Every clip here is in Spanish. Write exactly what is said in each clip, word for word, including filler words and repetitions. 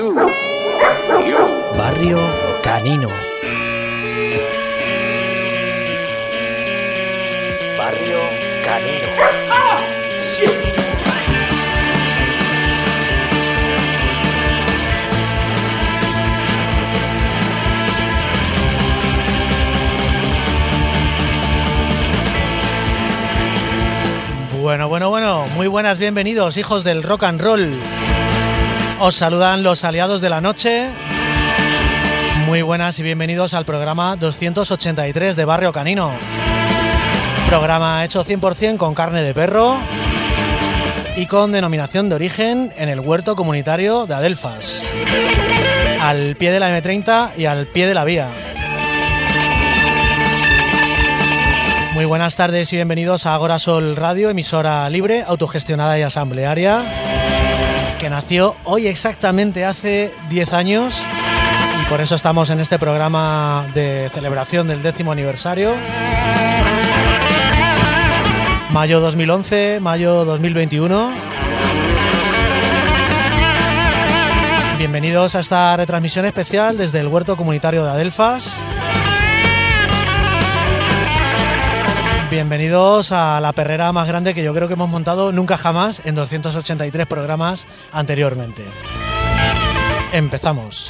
You. You. Barrio Canino. Barrio Canino. ¡Ah! Bueno, bueno, bueno, muy buenas, bienvenidos, hijos del rock and roll. Os saludan los aliados de la noche. Muy buenas y bienvenidos al programa doscientos ochenta y tres de Barrio Canino. Programa hecho cien por ciento con carne de perro y con denominación de origen en el huerto comunitario de Adelfas, al pie de la eme treinta y al pie de la vía. Muy buenas tardes y bienvenidos a Agora Sol Radio, emisora libre, autogestionada y asamblearia, que nació hoy exactamente hace diez años y por eso estamos en este programa de celebración del décimo aniversario. Mayo dos mil once, mayo dos mil veintiuno. Bienvenidos a esta retransmisión especial desde el huerto comunitario de Adelfas. Bienvenidos a la perrera más grande que yo creo que hemos montado nunca jamás en doscientos ochenta y tres programas anteriormente. Empezamos.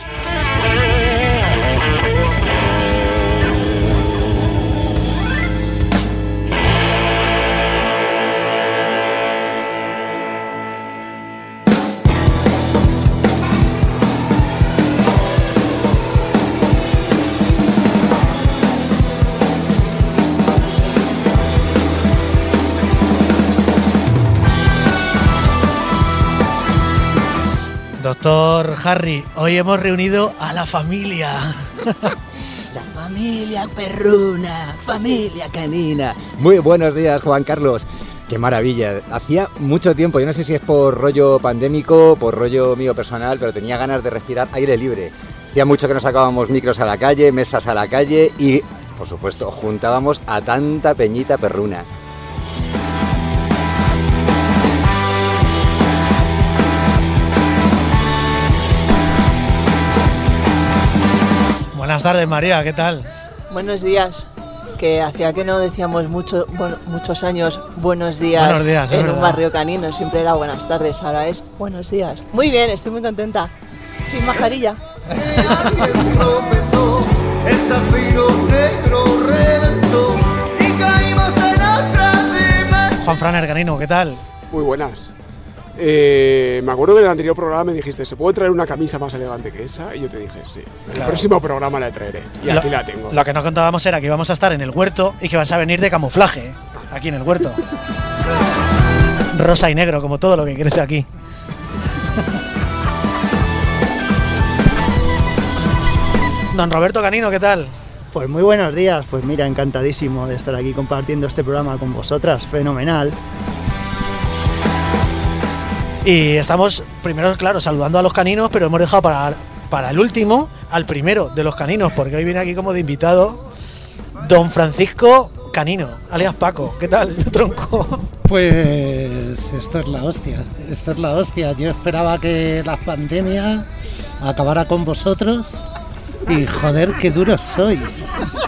Doctor Harry, hoy hemos reunido a la familia. La familia perruna, familia canina. Muy buenos días, Juan Carlos. Qué maravilla. Hacía mucho tiempo, yo no sé si es por rollo pandémico, por rollo mío personal, pero tenía ganas de respirar aire libre. Hacía mucho que no sacábamos micros a la calle, mesas a la calle y, por supuesto, juntábamos a tanta peñita perruna. Buenas tardes, María, ¿qué tal? Buenos días, que hacía que no decíamos mucho, bueno, muchos años buenos días, buenos días en verdad. Un barrio canino, siempre era buenas tardes, ahora es buenos días. Muy bien, estoy muy contenta, sin mascarilla. Juan Franer Canino, ¿qué tal? Muy buenas. Eh, me acuerdo que en el anterior programa me dijiste, ¿se puede traer una camisa más elegante que esa? Y yo te dije, sí. En Claro. el próximo programa la traeré. Y lo, aquí la tengo. Lo que no contábamos era que íbamos a estar en el huerto y que vas a venir de camuflaje, aquí en el huerto. Rosa y negro, como todo lo que crece aquí. Don Roberto Canino, ¿qué tal? Pues muy buenos días, pues mira, encantadísimo de estar aquí compartiendo este programa con vosotras, fenomenal. Y estamos, primero, claro, saludando a los caninos, pero hemos dejado para, para el último, al primero de los caninos, porque hoy viene aquí como de invitado don Francisco Canino, alias Paco. ¿Qué tal, tronco? Pues esto es la hostia, esto es la hostia. Yo esperaba que la pandemia acabara con vosotros y joder, qué duros sois.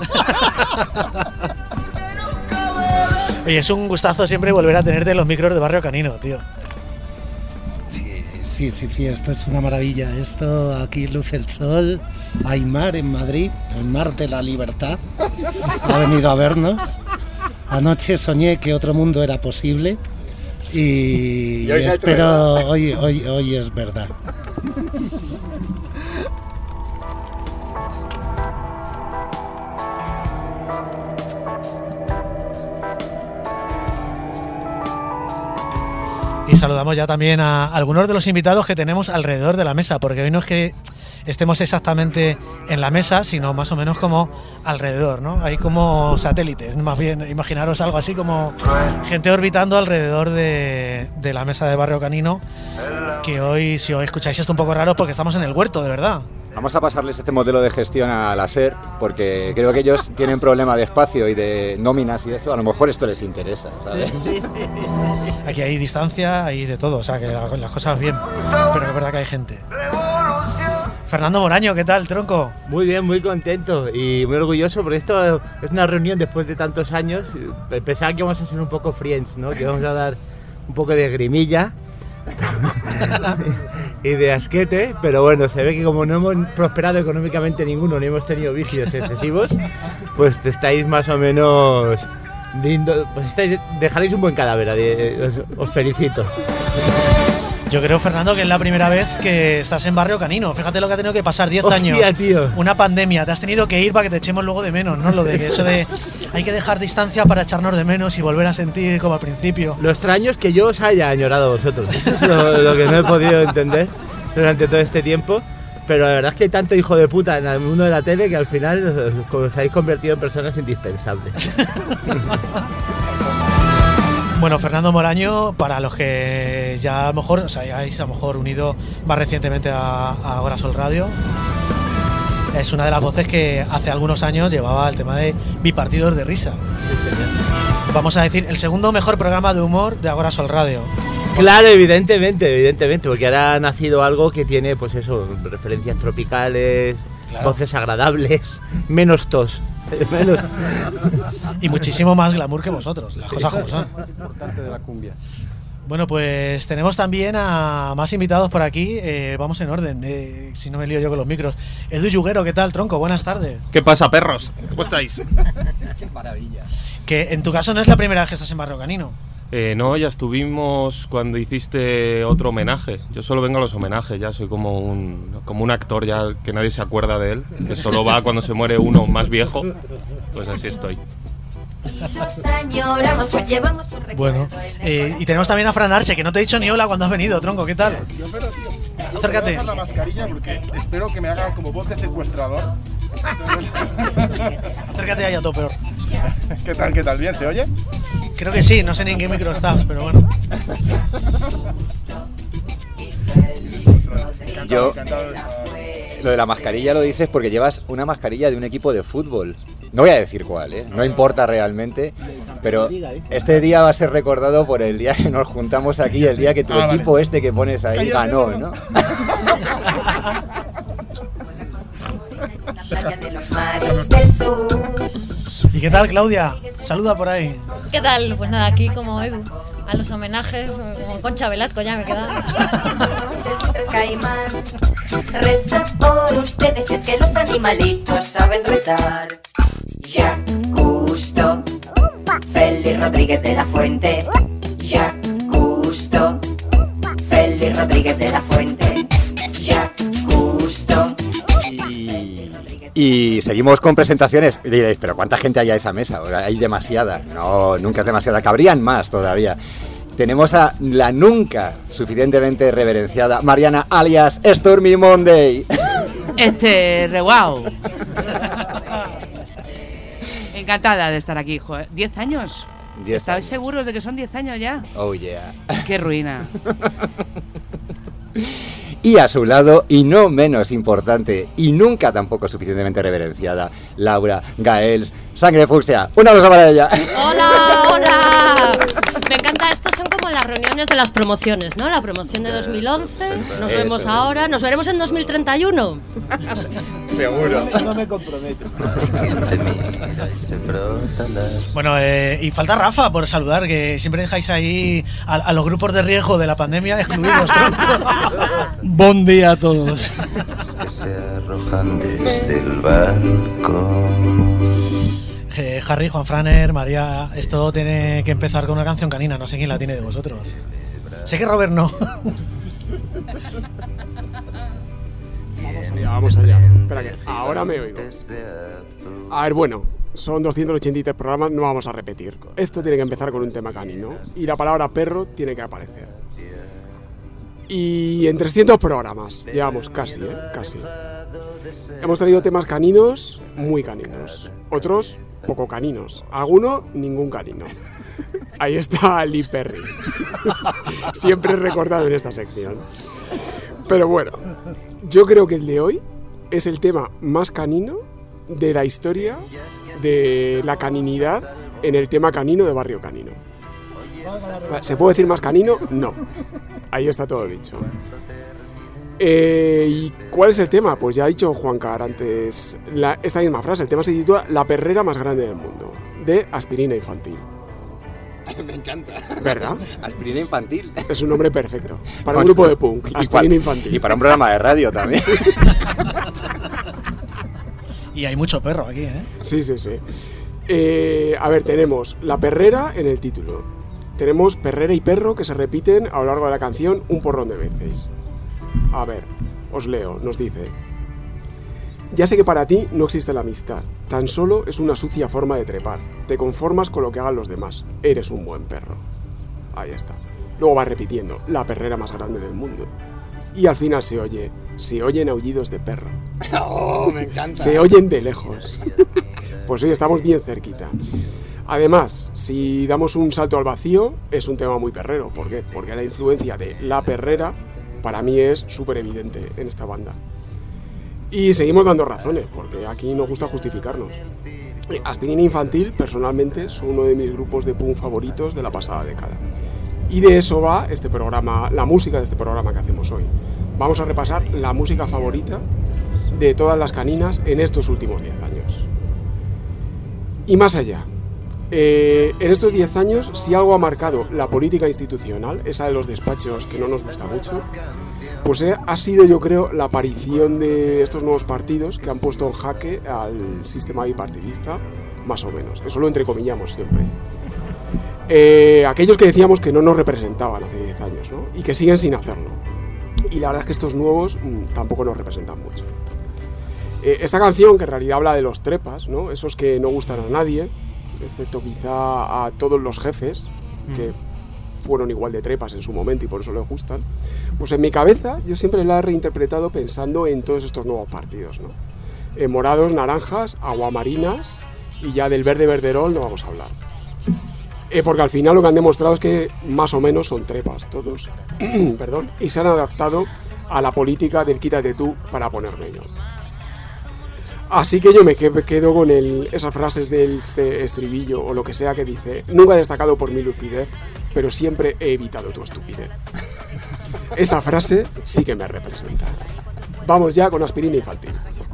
Oye, es un gustazo siempre volver a tenerte en los micros de Barrio Canino, tío. Sí, sí, sí, esto es una maravilla. Esto, aquí luce el sol, hay mar en Madrid, el mar de la libertad. Ha venido a vernos. Anoche soñé que otro mundo era posible y, Y hoy se ha hecho espero hoy, hoy, hoy es verdad. Y saludamos ya también a algunos de los invitados que tenemos alrededor de la mesa, porque hoy no es que estemos exactamente en la mesa, sino más o menos como alrededor, ¿no? Hay como satélites, más bien, imaginaros algo así como gente orbitando alrededor de, de la mesa de Barrio Canino, que hoy, si os escucháis esto un poco raro, porque estamos en el huerto, de verdad. Vamos a pasarles este modelo de gestión a la SER, porque creo que ellos tienen problema de espacio y de nóminas y eso, a lo mejor esto les interesa, ¿sabes? Aquí hay distancia, hay de todo, o sea que las cosas bien, pero es verdad que hay gente. Fernando Moraño, ¿qué tal, tronco? Muy bien, muy contento y muy orgulloso porque esto es una reunión después de tantos años. Pensaba que íbamos a ser un poco friends, ¿no? Que íbamos a dar un poco de grimilla y de asquete, pero bueno, se ve que como no hemos prosperado económicamente ninguno, ni hemos tenido vicios excesivos, pues estáis más o menos lindo, pues estáis, dejaréis un buen cadáver, os, os felicito. Yo creo, Fernando, que es la primera vez que estás en Barrio Canino. Fíjate lo que ha tenido que pasar, diez Hostia, años. Tío. Una pandemia. Te has tenido que ir para que te echemos luego de menos, ¿no? Lo de que eso de hay que dejar distancia para echarnos de menos y volver a sentir como al principio. Lo extraño es que yo os haya añorado a vosotros. Eso es lo, lo que no he podido entender durante todo este tiempo. Pero la verdad es que hay tanto hijo de puta en el mundo de la tele que al final os, os habéis convertido en personas indispensables. Bueno, Fernando Moraño, para los que ya a lo mejor os hayáis a lo mejor unido más recientemente a, a Agora Sol Radio, es una de las voces que hace algunos años llevaba el tema de Bipartidos de Risa. Vamos a decir, el segundo mejor programa de humor de Agora Sol Radio. Claro, evidentemente, evidentemente, porque ahora ha nacido algo que tiene, pues eso, referencias tropicales, claro, voces agradables, menos tos. Menos. Y muchísimo más glamour que vosotros, las cosas como son. Importante de la cumbia. Bueno, pues tenemos también a más invitados por aquí. Eh, vamos en orden, eh, si no me lío yo con los micros. Edu Yuguero, ¿qué tal, tronco? Buenas tardes. ¿Qué pasa, perros? ¿Cómo estáis? Qué maravilla. Que en tu caso no es la primera vez que estás en Barrio Canino. Eh, no, ya estuvimos cuando hiciste otro homenaje. Yo solo vengo a los homenajes, ya soy como un, como un actor ya que nadie se acuerda de él, que solo va cuando se muere uno más viejo. Pues así estoy. Bueno, eh, y tenemos también a Fran Arche, que no te he dicho ni hola cuando has venido, tronco, ¿qué tal? Yo, pero, tío, acércate. Voy a dejar la mascarilla porque espero que me haga como voz de secuestrador. Acércate ahí a todo peor. ¿Qué tal, qué tal? ¿Bien? ¿Se oye? Creo que sí, no sé ni en qué micro estás, pero bueno. Yo, lo de la mascarilla lo dices porque llevas una mascarilla de un equipo de fútbol. No voy a decir cuál, ¿eh? No importa realmente, pero este día va a ser recordado por el día que nos juntamos aquí, el día que tu ah, equipo vale. este que pones ahí ganó, ¿no? ¿Y qué tal, Claudia? Saluda por ahí. ¿Qué tal? Pues nada, aquí como Edu, a los homenajes, como Concha Velasco ya me queda. Caimán, reza por ustedes, es que los animalitos saben rezar. Jacques Cousteau, Félix Rodríguez de la Fuente. Jacques Cousteau, Félix Rodríguez de la Fuente. Jacques Cousteau. Y seguimos con presentaciones. Y diréis, ¿pero cuánta gente hay a esa mesa? O sea, hay demasiada. No, nunca es demasiada. Cabrían más todavía. Tenemos a la nunca suficientemente reverenciada Mariana, alias Stormy Monday. Este, re guau. Encantada de estar aquí, joder. ¿Diez años? Diez ¿Estáis años. seguros de que son diez años ya? Oh, yeah. Qué ruina. Y a su lado, y no menos importante, y nunca tampoco suficientemente reverenciada, Laura Gaels, Sangre Fucsia. ¡Un aplauso para ella! ¡Hola, hola! Me encanta, estos son como las reuniones de las promociones, ¿no? La promoción de dos mil once, nos Eso vemos es. ahora, nos veremos en dos mil treinta y uno. Seguro. No me comprometo. Bueno, eh, y falta Rafa por saludar, que siempre dejáis ahí a, a los grupos de riesgo de la pandemia excluidos, tronco. Buen día a todos. Se arrojan desde el balcón. Eh, Harry, Juan Franer, María, esto tiene que empezar con una canción canina, no sé quién la tiene de vosotros. Sé que Robert no. Vamos allá, vamos allá. Espera que ahora me oigo. A ver, bueno, son doscientos ochenta y tres programas, no vamos a repetir. Esto tiene que empezar con un tema canino y la palabra perro tiene que aparecer. Y en trescientos programas, llevamos casi, ¿eh? Casi. Hemos tenido temas caninos, muy caninos. Otros, poco caninos. Alguno, ningún canino. Ahí está Lee Perry. Siempre recordado en esta sección. Pero bueno, yo creo que el de hoy es el tema más canino de la historia de la caninidad en el tema canino de Barrio Canino. ¿Se puede decir más canino? No. Ahí está todo dicho. Eh, ¿Y cuál es el tema? Pues ya ha dicho Juancar antes la, esta misma frase. El tema se titula La perrera más grande del mundo, de Aspirina Infantil. Me encanta. ¿Verdad? Aspirina Infantil. Es un nombre perfecto. Para un grupo de punk. Y Aspirina para, Infantil. Y para un programa de radio también. Y hay mucho perro aquí, ¿eh? Sí, sí, sí. Eh, a ver, tenemos la perrera en el título. Tenemos perrera y perro que se repiten a lo largo de la canción un porrón de veces. A ver, os leo, nos dice: ya sé que para ti no existe la amistad, tan solo es una sucia forma de trepar. Te conformas con lo que hagan los demás. Eres un buen perro. Ahí está. Luego va repitiendo: la perrera más grande del mundo. Y al final se oye, se oyen aullidos de perro. ¡Oh, me encanta! Se oyen de lejos. Pues hoy estamos bien cerquita. Además, si damos un salto al vacío, es un tema muy perrero. ¿Por qué? Porque la influencia de la perrera para mí es súper evidente en esta banda. Y seguimos dando razones, porque aquí nos gusta justificarnos. Aspirina Infantil, personalmente, son uno de mis grupos de punk favoritos de la pasada década. Y de eso va este programa, la música de este programa que hacemos hoy. Vamos a repasar la música favorita de todas las caninas en estos últimos diez años. Y más allá, eh, en estos diez años, si algo ha marcado la política institucional, esa de los despachos que no nos gusta mucho, pues eh, ha sido, yo creo, la aparición de estos nuevos partidos que han puesto en jaque al sistema bipartidista, más o menos. Eso lo entrecomillamos siempre. Eh, aquellos que decíamos que no nos representaban hace diez años, ¿no? Y que siguen sin hacerlo. Y la verdad es que estos nuevos mmm, tampoco nos representan mucho. Eh, esta canción, que en realidad habla de los trepas, ¿no? Esos que no gustan a nadie, excepto quizá a todos los jefes, que fueron igual de trepas en su momento y por eso les gustan, pues en mi cabeza yo siempre la he reinterpretado pensando en todos estos nuevos partidos, ¿no? Eh, morados, naranjas, aguamarinas, y ya del verde verderol no vamos a hablar. Eh, porque al final lo que han demostrado es que más o menos son trepas todos, perdón, y se han adaptado a la política del quítate tú para ponerme yo. Así que yo me quedo con el, esas frases del estribillo o lo que sea que dice: nunca he destacado por mi lucidez, pero siempre he evitado tu estupidez. Esa frase sí que me representa. Vamos ya con Aspirina Infantil.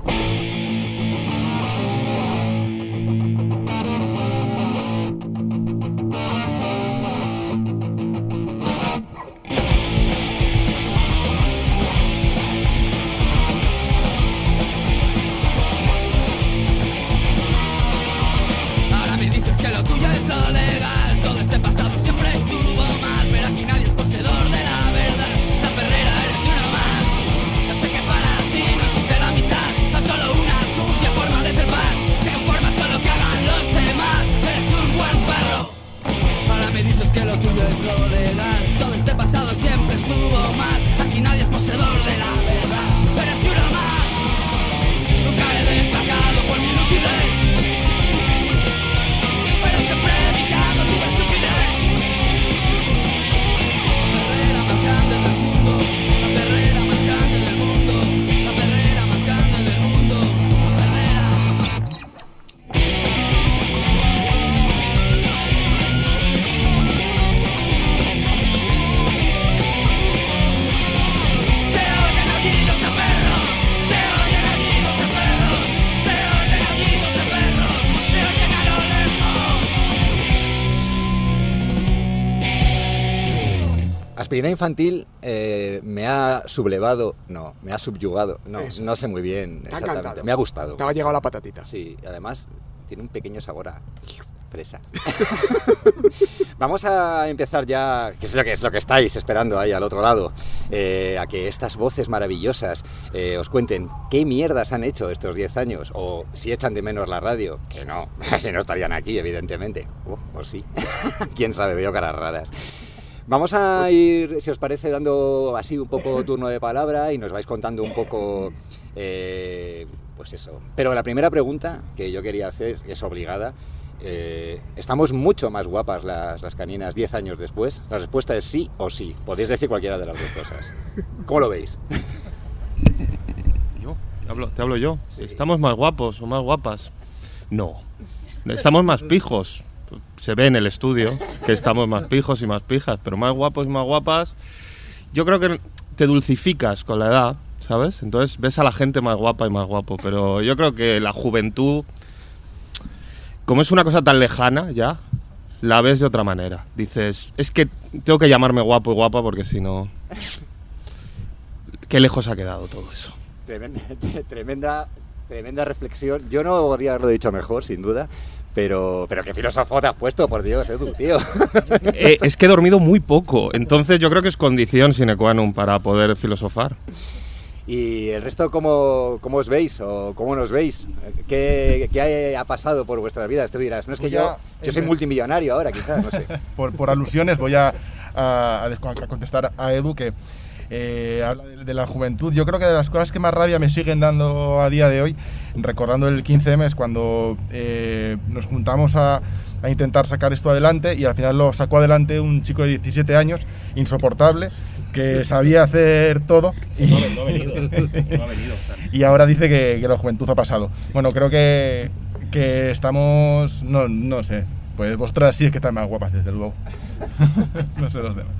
Aspirina Infantil eh, me ha sublevado, no, me ha subyugado, no, Eso. no sé muy bien Te ha exactamente, encantado. me ha gustado. Te ha llegado la patatita. Sí, además tiene un pequeño sabor a fresa. Vamos a empezar ya, que es lo que, es lo que estáis esperando ahí al otro lado, eh, a que estas voces maravillosas eh, os cuenten qué mierdas han hecho estos diez años, o si echan de menos la radio, que no, si no estarían aquí, evidentemente, uh, o sí, quién sabe, veo caras raras. Vamos a ir, si os parece, dando así un poco turno de palabra y nos vais contando un poco, eh, pues eso. Pero la primera pregunta que yo quería hacer es obligada. Eh, ¿Estamos mucho más guapas las, las caninas diez años después? La respuesta es sí o sí. Podéis decir cualquiera de las dos cosas. ¿Cómo lo veis? ¿Yo? ¿Te hablo, te hablo yo? Sí. ¿Estamos más guapos o más guapas? No. Estamos más pijos. Se ve en el estudio que estamos más pijos y más pijas, pero más guapos y más guapas. Yo creo que te dulcificas con la edad, ¿sabes? Entonces ves a la gente más guapa y más guapo, pero yo creo que la juventud, como es una cosa tan lejana ya, la ves de otra manera. Dices, es que tengo que llamarme guapo y guapa porque si no... Qué lejos ha quedado todo eso. Tremenda, tremenda, tremenda reflexión. Yo no podría haberlo dicho mejor, sin duda. Pero, pero qué filósofo te has puesto, por Dios, Edu, tío. Eh, es que he dormido muy poco, entonces yo creo que es condición sine qua non para poder filosofar. ¿Y el resto cómo, cómo os veis o cómo nos veis? ¿Qué, qué ha pasado por vuestras vidas? Tú dirás, no es que voy yo, a, yo soy multimillonario ahora, quizás, no sé. por, por alusiones voy a, a, a contestar a Edu que eh, habla de, de la juventud. Yo creo que de las cosas que más rabia me siguen dando a día de hoy, recordando el quince eme, es cuando eh, nos juntamos a, a intentar sacar esto adelante y al final lo sacó adelante un chico de diecisiete años, insoportable, que sabía hacer todo y, no, no ha venido, no ha venido, y ahora dice que, que la juventud ha pasado. Bueno, creo que, que estamos, no, no sé, pues vosotras sí es que están más guapas, desde luego. No sé los demás.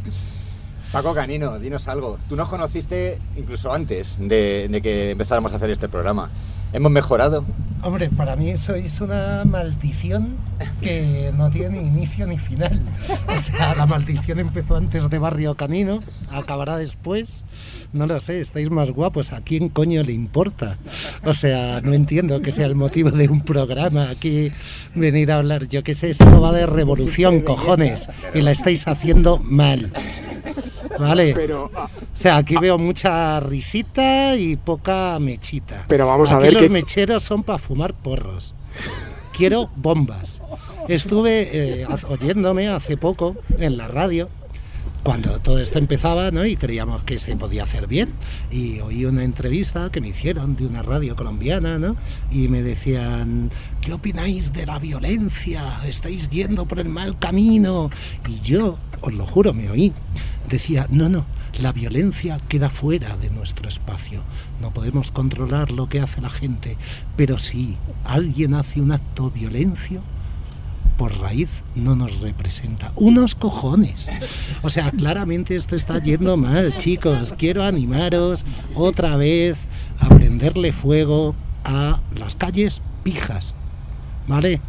Paco Canino, dinos algo. Tú nos conociste incluso antes de, de que empezáramos a hacer este programa. ¿Hemos mejorado? Hombre, para mí sois una maldición que no tiene ni inicio ni final. O sea, la maldición empezó antes de Barrio Canino, acabará después. No lo sé, estáis más guapos. ¿A quién coño le importa? O sea, no entiendo que sea el motivo de un programa aquí venir a hablar. Yo qué sé, esto va de revolución, cojones. Y la estáis haciendo mal. Vale, pero, ah, o sea, aquí veo mucha risita y poca mechita. Pero vamos a aquí ver los que... mecheros son para fumar porros. Quiero bombas. Estuve eh, oyéndome hace poco en la radio cuando todo esto empezaba, ¿no? Y creíamos que se podía hacer bien. Y oí una entrevista que me hicieron de una radio colombiana, ¿no? Y me decían, ¿qué opináis de la violencia? ¿Estáis yendo por el mal camino? Y yo, os lo juro, me oí. Decía, no, no, la violencia queda fuera de nuestro espacio. No podemos controlar lo que hace la gente. Pero si alguien hace un acto violencio, por raíz no nos representa. ¡Unos cojones! O sea, claramente esto está yendo mal, chicos. Quiero animaros otra vez a prenderle fuego a las calles pijas. ¿Vale?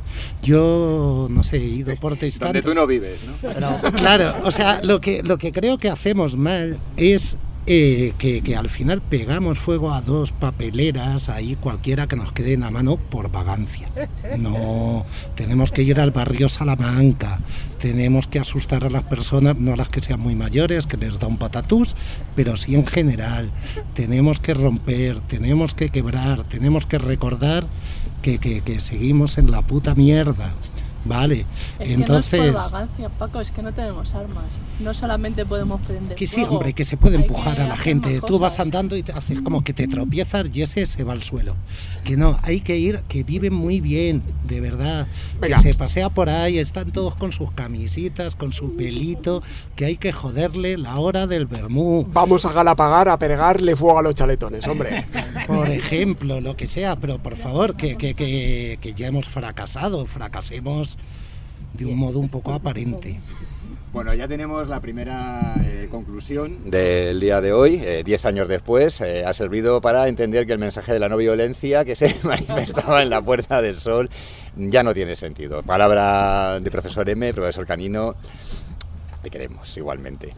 Yo, no sé, he ido protestando. Donde tú no vives, ¿no? Pero, claro, o sea, lo que, lo que creo que hacemos mal es eh, que, que al final pegamos fuego a dos papeleras, ahí cualquiera que nos quede en la mano por vagancia. No, tenemos que ir al barrio Salamanca, tenemos que asustar a las personas, no a las que sean muy mayores, que les da un patatús, pero sí en general. Tenemos que romper, tenemos que quebrar, tenemos que recordar que, que, que seguimos en la puta mierda. Vale, es entonces... que no es por vagancia, Paco, es que no tenemos armas. No solamente podemos prender Que sí, fuego, hombre, que se puede empujar que a la hacer gente. más Tú vas cosas. andando y te haces como que te tropiezas y ese se va al suelo. Que no, hay que ir, que viven muy bien, de verdad. Venga. Que se pasea por ahí, están todos con sus camisitas, con su pelito, que hay que joderle la hora del vermú. Vamos a Galapagar a pegarle fuego a los chaletones, hombre. Por ejemplo, lo que sea, pero por favor, que, que, que, que ya hemos fracasado, fracasemos de un modo un poco aparente. Bueno, ya tenemos la primera eh, conclusión del día de hoy, eh, diez años después, eh, ha servido para entender que el mensaje de la no violencia que se manifestaba en la Puerta del Sol ya no tiene sentido. Palabra de profesor M, profesor Canino, te queremos igualmente.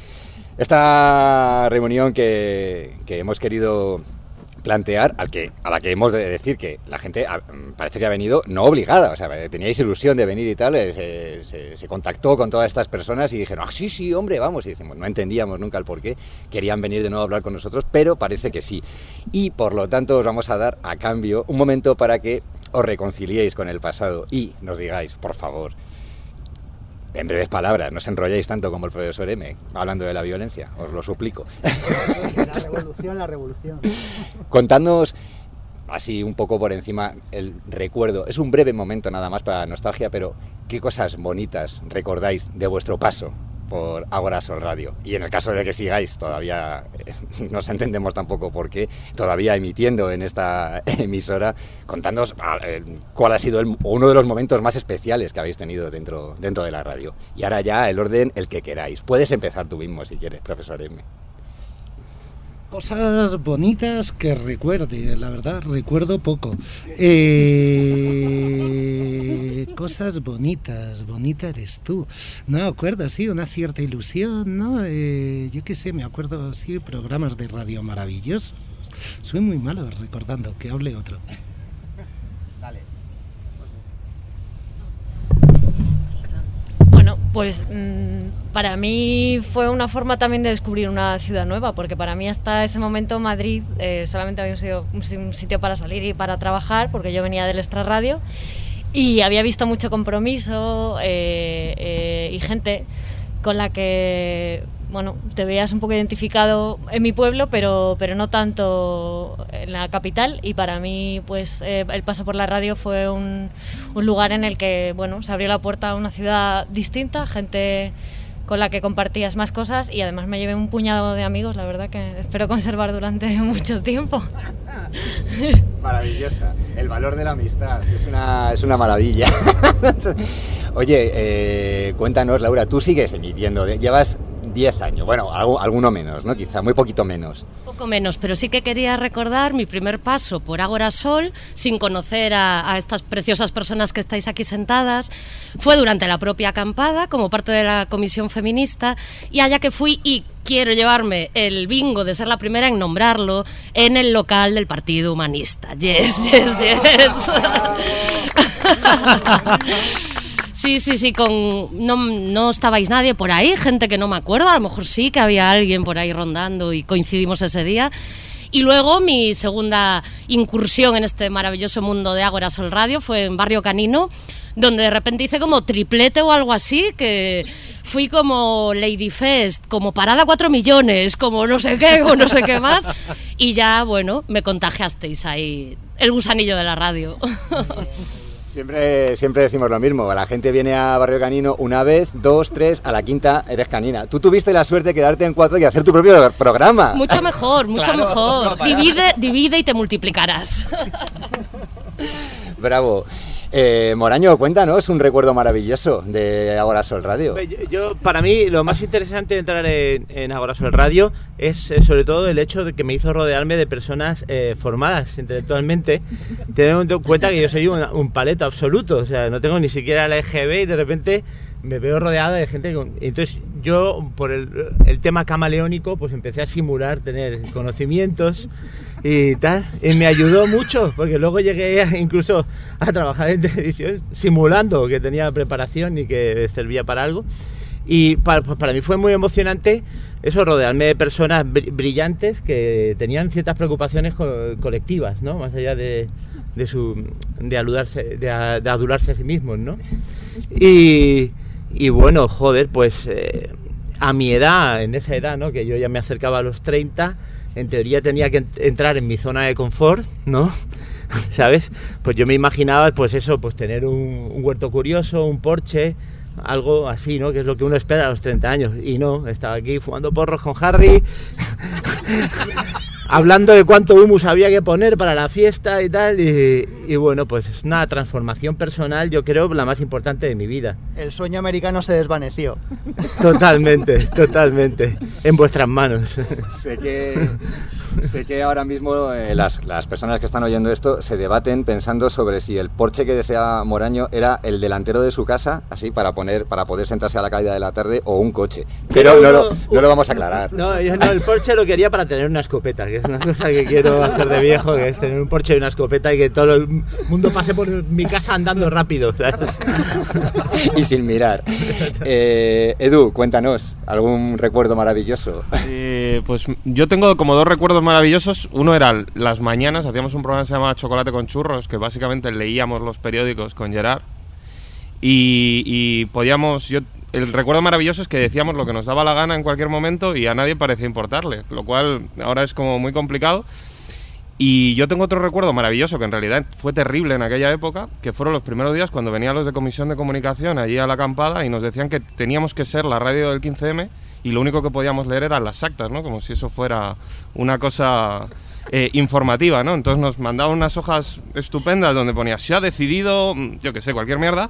Esta reunión que, que hemos querido plantear, al que, a la que hemos de decir que la gente a, parece que ha venido no obligada, o sea, teníais ilusión de venir y tal, eh, se, se, se contactó con todas estas personas y dijeron, ah, sí, sí, hombre, vamos, y decimos, no entendíamos nunca el por qué, querían venir de nuevo a hablar con nosotros, pero parece que sí, y por lo tanto os vamos a dar a cambio un momento para que os reconciliéis con el pasado y nos digáis, por favor, en breves palabras, no os enrolléis tanto como el profesor M, hablando de la violencia, os lo suplico. La revolución, la revolución. Contadnos, así un poco por encima, el recuerdo. Es un breve momento nada más para nostalgia, pero ¿qué cosas bonitas recordáis de vuestro paso por Agora Sol Radio? Y en el caso de que sigáis todavía, eh, no entendemos tampoco por qué, todavía emitiendo en esta emisora, contadnos eh, cuál ha sido el, uno de los momentos más especiales que habéis tenido dentro, dentro de la radio. Y ahora ya el orden, el que queráis. Puedes empezar tú mismo si quieres, profesor M. Cosas bonitas que recuerde, la verdad, recuerdo poco. Eh, cosas bonitas, bonita eres tú. No, acuerdo, sí, una cierta ilusión, ¿no? Eh, yo qué sé, me acuerdo, sí, programas de radio maravillosos. Soy muy malo recordando, que hable otro. Dale. Bueno, pues mmm, para mí fue una forma también de descubrir una ciudad nueva, porque para mí hasta ese momento Madrid eh, solamente había sido un, un sitio para salir y para trabajar, porque yo venía del extrarradio y había visto mucho compromiso eh, eh, y gente con la que, bueno, te veías un poco identificado en mi pueblo, pero, pero no tanto en la capital, y para mí pues eh, el paso por la radio fue un, un lugar en el que, bueno, se abrió la puerta a una ciudad distinta, gente con la que compartías más cosas, y además me llevé un puñado de amigos, la verdad, que espero conservar durante mucho tiempo. Maravillosa, el valor de la amistad, es una, es una maravilla. Oye, eh, cuéntanos, Laura, tú sigues emitiendo, llevas diez años, bueno, algo, alguno menos, ¿no? Quizá, muy poquito menos. Poco menos, pero sí que quería recordar mi primer paso por Ágora Sol, sin conocer a, a estas preciosas personas que estáis aquí sentadas. Fue durante la propia acampada, como parte de la comisión feminista, y allá que fui, y quiero llevarme el bingo de ser la primera en nombrarlo, en el local del Partido Humanista. Yes, yes, yes. Sí, sí, sí, con no, no estabais nadie por ahí, gente que no me acuerdo, a lo mejor sí que había alguien por ahí rondando y coincidimos ese día. Y luego mi segunda incursión en este maravilloso mundo de Ágora Sol Radio fue en Barrio Canino, donde de repente hice como triplete o algo así, que fui como Lady Fest, como Parada cuatro millones, como no sé qué, o no sé qué más, y ya, bueno, me contagiasteis ahí el gusanillo de la radio. Siempre, siempre decimos lo mismo, la gente viene a Barrio Canino una vez, dos, tres, a la quinta eres canina. Tú tuviste la suerte de quedarte en cuatro y hacer tu propio programa. Mucho mejor, mucho claro, mejor. No divide, divide y te multiplicarás. Bravo. Eh, Moraño, cuéntanos un recuerdo maravilloso de Ágora Sol Radio. Yo, yo, para mí, lo más interesante de entrar en, en Ágora Sol Radio es eh, sobre todo el hecho de que me hizo rodearme de personas eh, formadas intelectualmente. Teniendo en cuenta que yo soy un, un paleto absoluto, o sea, no tengo ni siquiera la E G B y de repente me veo rodeado de gente con... Entonces yo, por el, el tema camaleónico, pues empecé a simular tener conocimientos y tal, y me ayudó mucho, porque luego llegué a, incluso a trabajar en televisión simulando que tenía preparación y que servía para algo. Y para, pues para mí fue muy emocionante eso, rodearme de personas brillantes que tenían ciertas preocupaciones co- colectivas, ¿no? Más allá de, de su de adularse, de, de adularse a sí mismos, ¿no? Y, y bueno, joder, pues eh, a mi edad, en esa edad, ¿no? Que yo ya me acercaba a los treinta, en teoría tenía que entrar en mi zona de confort, ¿no? ¿Sabes? Pues yo me imaginaba, pues eso, pues tener un, un huerto curioso, un Porsche, algo así, ¿no? Que es lo que uno espera a los treinta años. Y no, estaba aquí fumando porros con Harry, hablando de cuánto humus había que poner para la fiesta y tal. Y, y bueno, pues es una transformación personal, yo creo, la más importante de mi vida. El sueño americano se desvaneció. Totalmente, totalmente. En vuestras manos. Sé que... Sé que ahora mismo eh, las, las personas que están oyendo esto se debaten pensando sobre si el Porsche que deseaba Moraño era el delantero de su casa, así para poner para poder sentarse a la caída de la tarde, o un coche. Pero, Pero no, no, lo, no lo vamos a aclarar. No, yo no, el Porsche lo quería para tener una escopeta, que es una cosa que quiero hacer de viejo, que es tener un Porsche y una escopeta y que todo el mundo pase por mi casa andando rápido, ¿sabes? Y sin mirar. Eh, Edu, cuéntanos, ¿algún recuerdo maravilloso? Eh, pues yo tengo como dos recuerdos maravillosos. Uno era las mañanas, hacíamos un programa que se llamaba Chocolate con Churros, que básicamente leíamos los periódicos con Gerard y, y podíamos... Yo, el recuerdo maravilloso es que decíamos lo que nos daba la gana en cualquier momento y a nadie parecía importarle, lo cual ahora es como muy complicado. Y yo tengo otro recuerdo maravilloso, que en realidad fue terrible en aquella época, que fueron los primeros días cuando venían los de Comisión de Comunicación allí a la acampada y nos decían que teníamos que ser la radio del quince eme y lo único que podíamos leer eran las actas, ¿no? Como si eso fuera una cosa eh, informativa, ¿no? Entonces nos mandaban unas hojas estupendas donde ponía se ha decidido, yo que sé, cualquier mierda,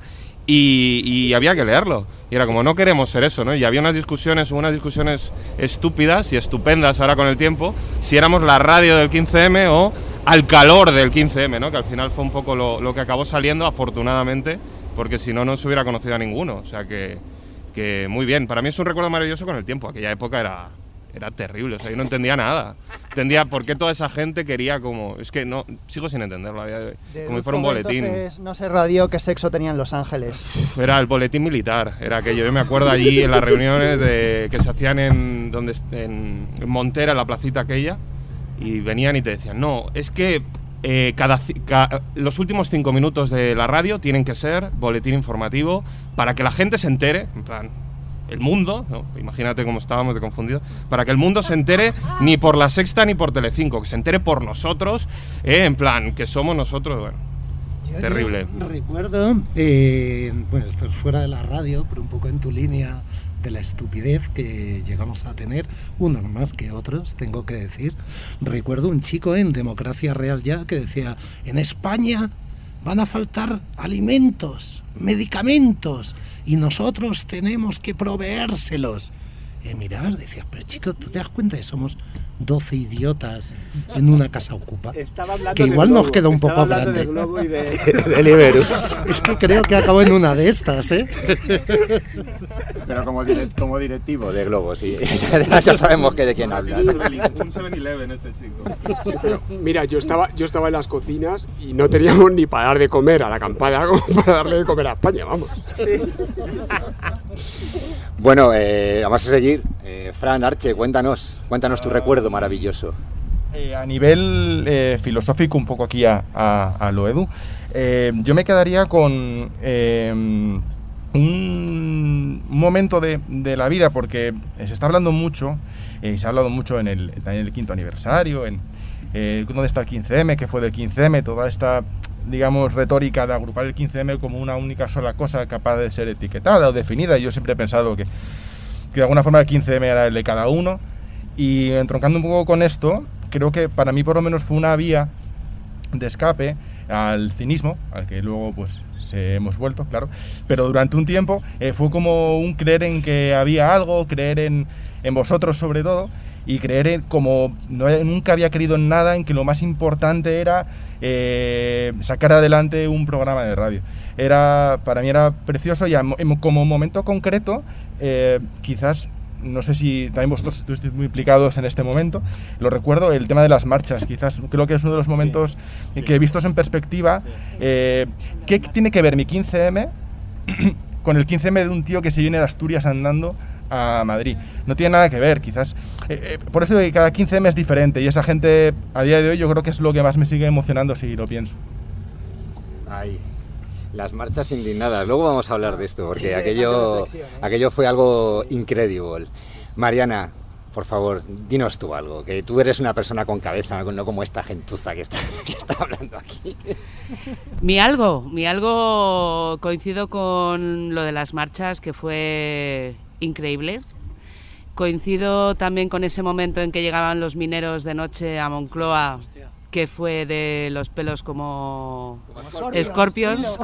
y, y había que leerlo. Y era como, no queremos ser eso, ¿no? Y había unas discusiones, unas discusiones estúpidas y estupendas ahora con el tiempo, si éramos la radio del quince eme o al calor del quince eme, ¿no? Que al final fue un poco lo, lo que acabó saliendo, afortunadamente, porque si no, no se hubiera conocido a ninguno. O sea que, que muy bien. Para mí es un recuerdo maravilloso con el tiempo. Aquella época era... Era terrible, o sea, yo no entendía nada. Entendía por qué toda esa gente quería como... Es que no, sigo sin entenderlo a día de hoy. Como si fuera un boletín. Entonces no se radió qué sexo tenían Los Ángeles. Era el boletín militar, era aquello. Yo me acuerdo allí en las reuniones de, que se hacían en, donde, en, en Montera, en la placita aquella, y venían y te decían, no, es que eh, cada, ca, los últimos cinco minutos de la radio tienen que ser boletín informativo para que la gente se entere, en plan... el mundo, ¿no? Imagínate cómo estábamos de confundidos, para que el mundo se entere ni por La Sexta ni por Telecinco, que se entere por nosotros, ¿eh? En plan, que somos nosotros, bueno, yo, terrible. Yo recuerdo, eh, bueno, esto es fuera de la radio, pero un poco en tu línea de la estupidez que llegamos a tener, unos más que otros, tengo que decir. Recuerdo un chico en Democracia Real Ya que decía, en España van a faltar alimentos, medicamentos, y nosotros tenemos que proveérselos. Eh, mirar, decías, pero chico, ¿tú te das cuenta que somos doce idiotas en una casa ocupa? Que igual nos queda un poco grande. De Globo y de... de Liberu. Es que creo que acabó en una de estas, ¿eh? Pero como, direct, como directivo de Globo, sí. Ya sabemos que de quién hablas. Un seven eleven este chico. Sí, pero mira, yo estaba, yo estaba en las cocinas y no teníamos ni para dar de comer a la acampada como para darle de comer a España, vamos. Bueno, eh, vamos a seguir. Eh, Fran, Arche, cuéntanos, cuéntanos tu recuerdo maravilloso. Eh, a nivel eh, filosófico, un poco aquí a, a, a lo Edu, eh, yo me quedaría con eh, un momento de, de la vida, porque se está hablando mucho, eh, se ha hablado mucho en el, en el quinto aniversario, en eh, dónde está el quince eme, qué fue del quince eme, toda esta, digamos, retórica de agrupar el quince eme como una única sola cosa capaz de ser etiquetada o definida. Y yo siempre he pensado que, que de alguna forma el quince eme era el de cada uno, y entroncando un poco con esto, creo que para mí por lo menos fue una vía de escape al cinismo, al que luego pues se hemos vuelto, claro, pero durante un tiempo eh, fue como un creer en que había algo, creer en, en vosotros sobre todo, y creer en, como no, nunca había creído en nada, en que lo más importante era eh, sacar adelante un programa de radio. Era, para mí era precioso, y a, como momento concreto, eh, quizás, no sé si también vosotros estáis muy implicados en este momento, lo recuerdo, el tema de las marchas, quizás creo que es uno de los momentos sí, que, vistos en perspectiva, eh, ¿qué tiene que ver mi quince eme con el quince eme de un tío que se viene de Asturias andando a Madrid? No tiene nada que ver, quizás. Eh, eh, por eso que cada quince eme es diferente, y esa gente a día de hoy yo creo que es lo que más me sigue emocionando si lo pienso. Ay, las marchas indignadas. Luego vamos a hablar de esto, porque aquello, aquello fue algo incredible. Mariana, por favor, dinos tú algo, que tú eres una persona con cabeza, no como esta gentuza que está, que está hablando aquí. Mi algo, mi algo coincido con lo de las marchas, que fue increíble. Coincido también con ese momento en que llegaban los mineros de noche a Moncloa. Hostia. Que fue de los pelos como, como Scorpions.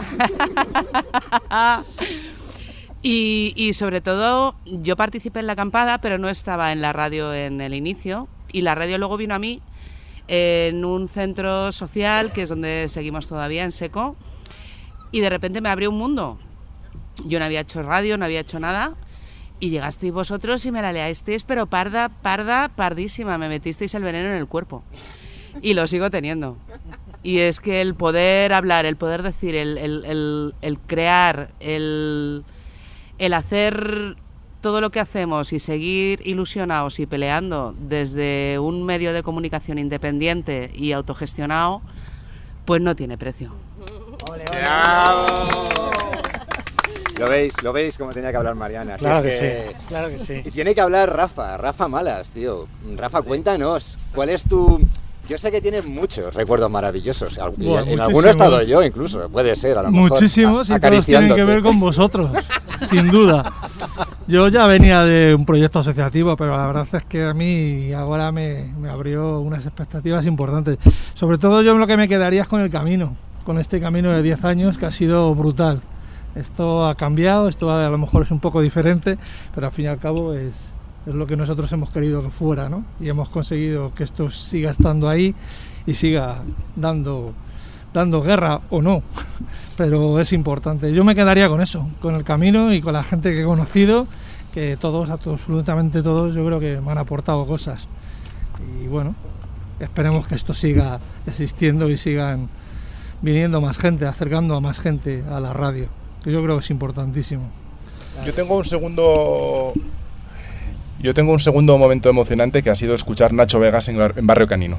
y, y sobre todo, yo participé en la acampada, pero no estaba en la radio en el inicio. Y la radio luego vino a mí en un centro social, que es donde seguimos todavía, en Seco. Y de repente me abrió un mundo. Yo no había hecho radio, no había hecho nada. Y llegasteis vosotros y me la leasteis, pero parda, parda, pardísima. Me metisteis el veneno en el cuerpo. Y lo sigo teniendo. Y es que el poder hablar, el poder decir, el, el, el, el crear, el, el hacer todo lo que hacemos y seguir ilusionados y peleando desde un medio de comunicación independiente y autogestionado, pues no tiene precio. ¡Ole, ole! ¡Bravo! ¿Lo veis? ¿Lo veis cómo tenía que hablar Mariana? Claro que, que sí, claro que sí. Y tiene que hablar Rafa, Rafa Malas, tío. Rafa, cuéntanos, ¿cuál es tu...? Yo sé que tienes muchos recuerdos maravillosos, y bueno, en alguno he estado yo incluso, puede ser a lo mejor. Muchísimos, y todos tienen que ver con vosotros, sin duda. Yo ya venía de un proyecto asociativo, pero la verdad es que a mí ahora me, me abrió unas expectativas importantes. Sobre todo yo lo que me quedaría es con el camino, con este camino de diez años que ha sido brutal. Esto ha cambiado, esto a lo mejor es un poco diferente, pero al fin y al cabo es, es lo que nosotros hemos querido que fuera, ¿no? Y hemos conseguido que esto siga estando ahí y siga dando, dando guerra o no, pero es importante. Yo me quedaría con eso, con el camino y con la gente que he conocido, que todos, absolutamente todos, yo creo que me han aportado cosas. Y bueno, esperemos que esto siga existiendo y sigan viniendo más gente, acercando a más gente a la radio, que yo creo que es importantísimo. Yo tengo un segundo Yo tengo un segundo momento emocionante que ha sido escuchar Nacho Vegas en, en Barrio Canino.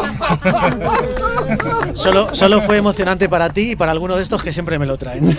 Solo, solo fue emocionante para ti y para alguno de estos que siempre me lo traen.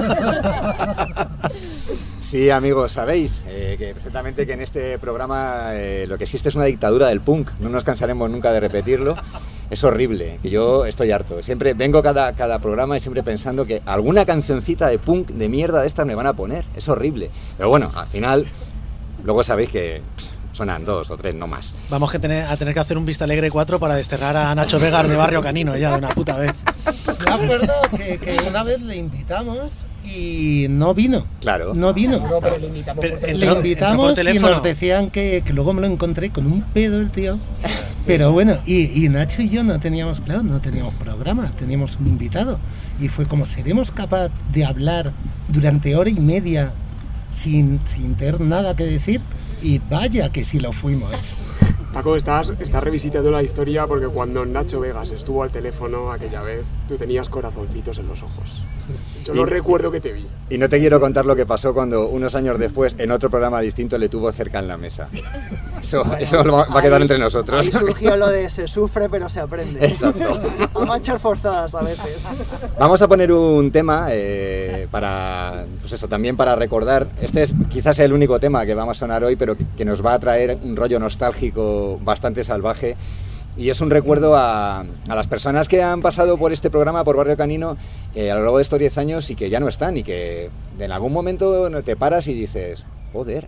Sí, amigos, sabéis eh, que perfectamente que en este programa eh, lo que existe es una dictadura del punk. No nos cansaremos nunca de repetirlo. Es horrible, que yo estoy harto. Siempre vengo cada, cada programa y siempre pensando que alguna cancioncita de punk de mierda de estas me van a poner. Es horrible. Pero bueno, al final, luego sabéis que pff, suenan dos o tres, no más. Vamos que tener, a tener que hacer un Vista Alegre cuatro para desterrar a Nacho Vegas de Barrio Canino ya de una puta vez. Me acuerdo que, que una vez le invitamos y no vino. Claro. No vino. No, pero le invitamos. Pero por le teléfono. invitamos y nos decían que, que luego me lo encontré con un pedo el tío. Pero bueno, y, y Nacho y yo no teníamos, claro, no teníamos programa, teníamos un invitado. Y fue como, ¿seremos capaces de hablar durante hora y media sin, sin tener nada que decir? Y vaya que sí lo fuimos. Paco, estás, estás revisitando la historia porque cuando Nacho Vegas estuvo al teléfono aquella vez, tú tenías corazoncitos en los ojos. Yo no recuerdo que te vi. Y no te quiero contar lo que pasó cuando unos años después, en otro programa distinto, le tuvo cerca en la mesa. Eso, bueno, eso va, va a quedar ahí, entre nosotros. Ahí surgió lo de se sufre pero se aprende. Exacto. A marchas forzadas a veces. Vamos a poner un tema eh, para, pues eso, también para recordar. Este es quizás el único tema que vamos a sonar hoy, pero que, que nos va a traer un rollo nostálgico bastante salvaje. Y es un recuerdo a, a las personas que han pasado por este programa, por Barrio Canino, eh, a lo largo de estos diez años y que ya no están y que en algún momento te paras y dices, joder,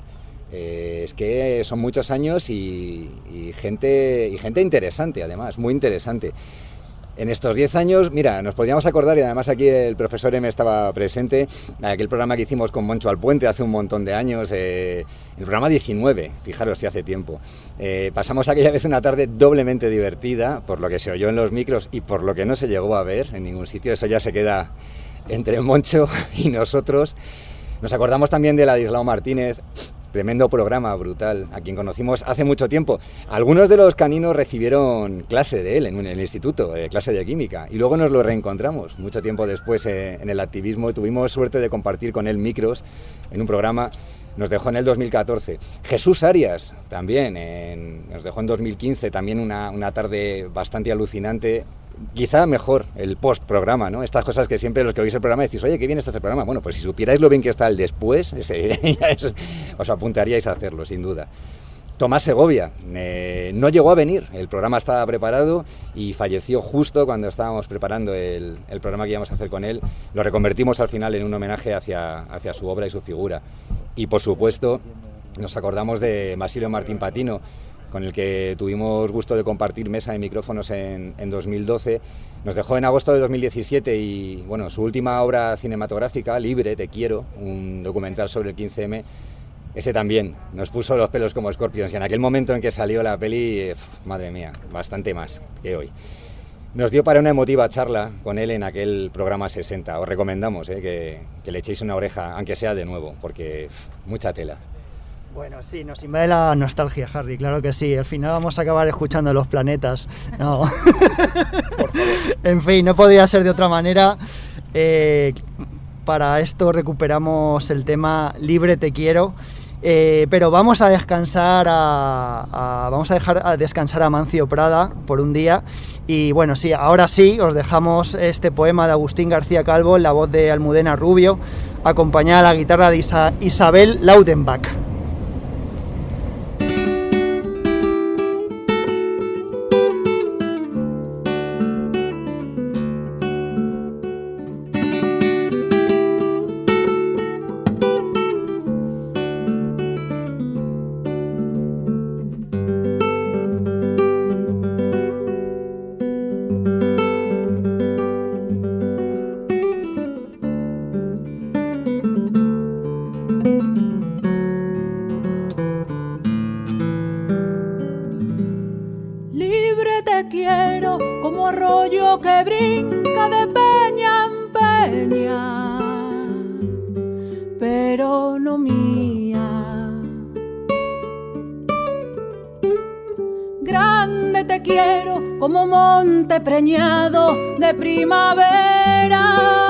eh, es que son muchos años y, y, gente, y gente interesante además, muy interesante. En estos diez años, mira, nos podíamos acordar, y además aquí el profesor M estaba presente, aquel programa que hicimos con Moncho Alpuente hace un montón de años, eh, el programa diecinueve, fijaros si hace tiempo. Eh, pasamos aquella vez una tarde doblemente divertida, por lo que se oyó en los micros y por lo que no se llegó a ver en ningún sitio, eso ya se queda entre Moncho y nosotros. Nos acordamos también de Ladislao Martínez. Tremendo programa, brutal, a quien conocimos hace mucho tiempo. Algunos de los caninos recibieron clase de él en el instituto, eh, clase de química, y luego nos lo reencontramos mucho tiempo después eh, en el activismo. Tuvimos suerte de compartir con él micros en un programa, nos dejó en el dos mil catorce. Jesús Arias también, en, nos dejó en dos mil quince, también una, una tarde bastante alucinante. Quizá mejor el post-programa, ¿no? Estas cosas que siempre los que oís el programa decís, oye, qué bien está este programa. Bueno, pues si supierais lo bien que está el después, ese, es, os apuntaríais a hacerlo, sin duda. Tomás Segovia, eh, no llegó a venir, el programa estaba preparado y falleció justo cuando estábamos preparando el, el programa que íbamos a hacer con él. Lo reconvertimos al final en un homenaje hacia, hacia su obra y su figura. Y por supuesto, nos acordamos de Basilio Martín Patino, con el que tuvimos gusto de compartir mesa de micrófonos en, en dos mil doce. Nos dejó en agosto de dos mil diecisiete y, bueno, su última obra cinematográfica, Libre, Te Quiero, un documental sobre el quince eme, ese también nos puso los pelos como escorpions. Y en aquel momento en que salió la peli, pf, madre mía, bastante más que hoy. Nos dio para una emotiva charla con él en aquel programa sesenta. Os recomendamos eh, que, que le echéis una oreja, aunque sea de nuevo, porque pf, mucha tela. Bueno, sí, nos invade la nostalgia, Harry, claro que sí. Al final vamos a acabar escuchando Los Planetas. No. Por favor. En fin, no podía ser de otra manera. Eh, para esto recuperamos el tema Libre Te Quiero. Eh, pero vamos a descansar a, a vamos a dejar a descansar a Mancio Prada por un día. Y bueno, sí, ahora sí, os dejamos este poema de Agustín García Calvo en la voz de Almudena Rubio, acompañada a la guitarra de Isa, Isabel Laudenbach. quiero como arroyo que brinca de peña en peña, pero no mía. Grande te quiero como monte preñado de primavera,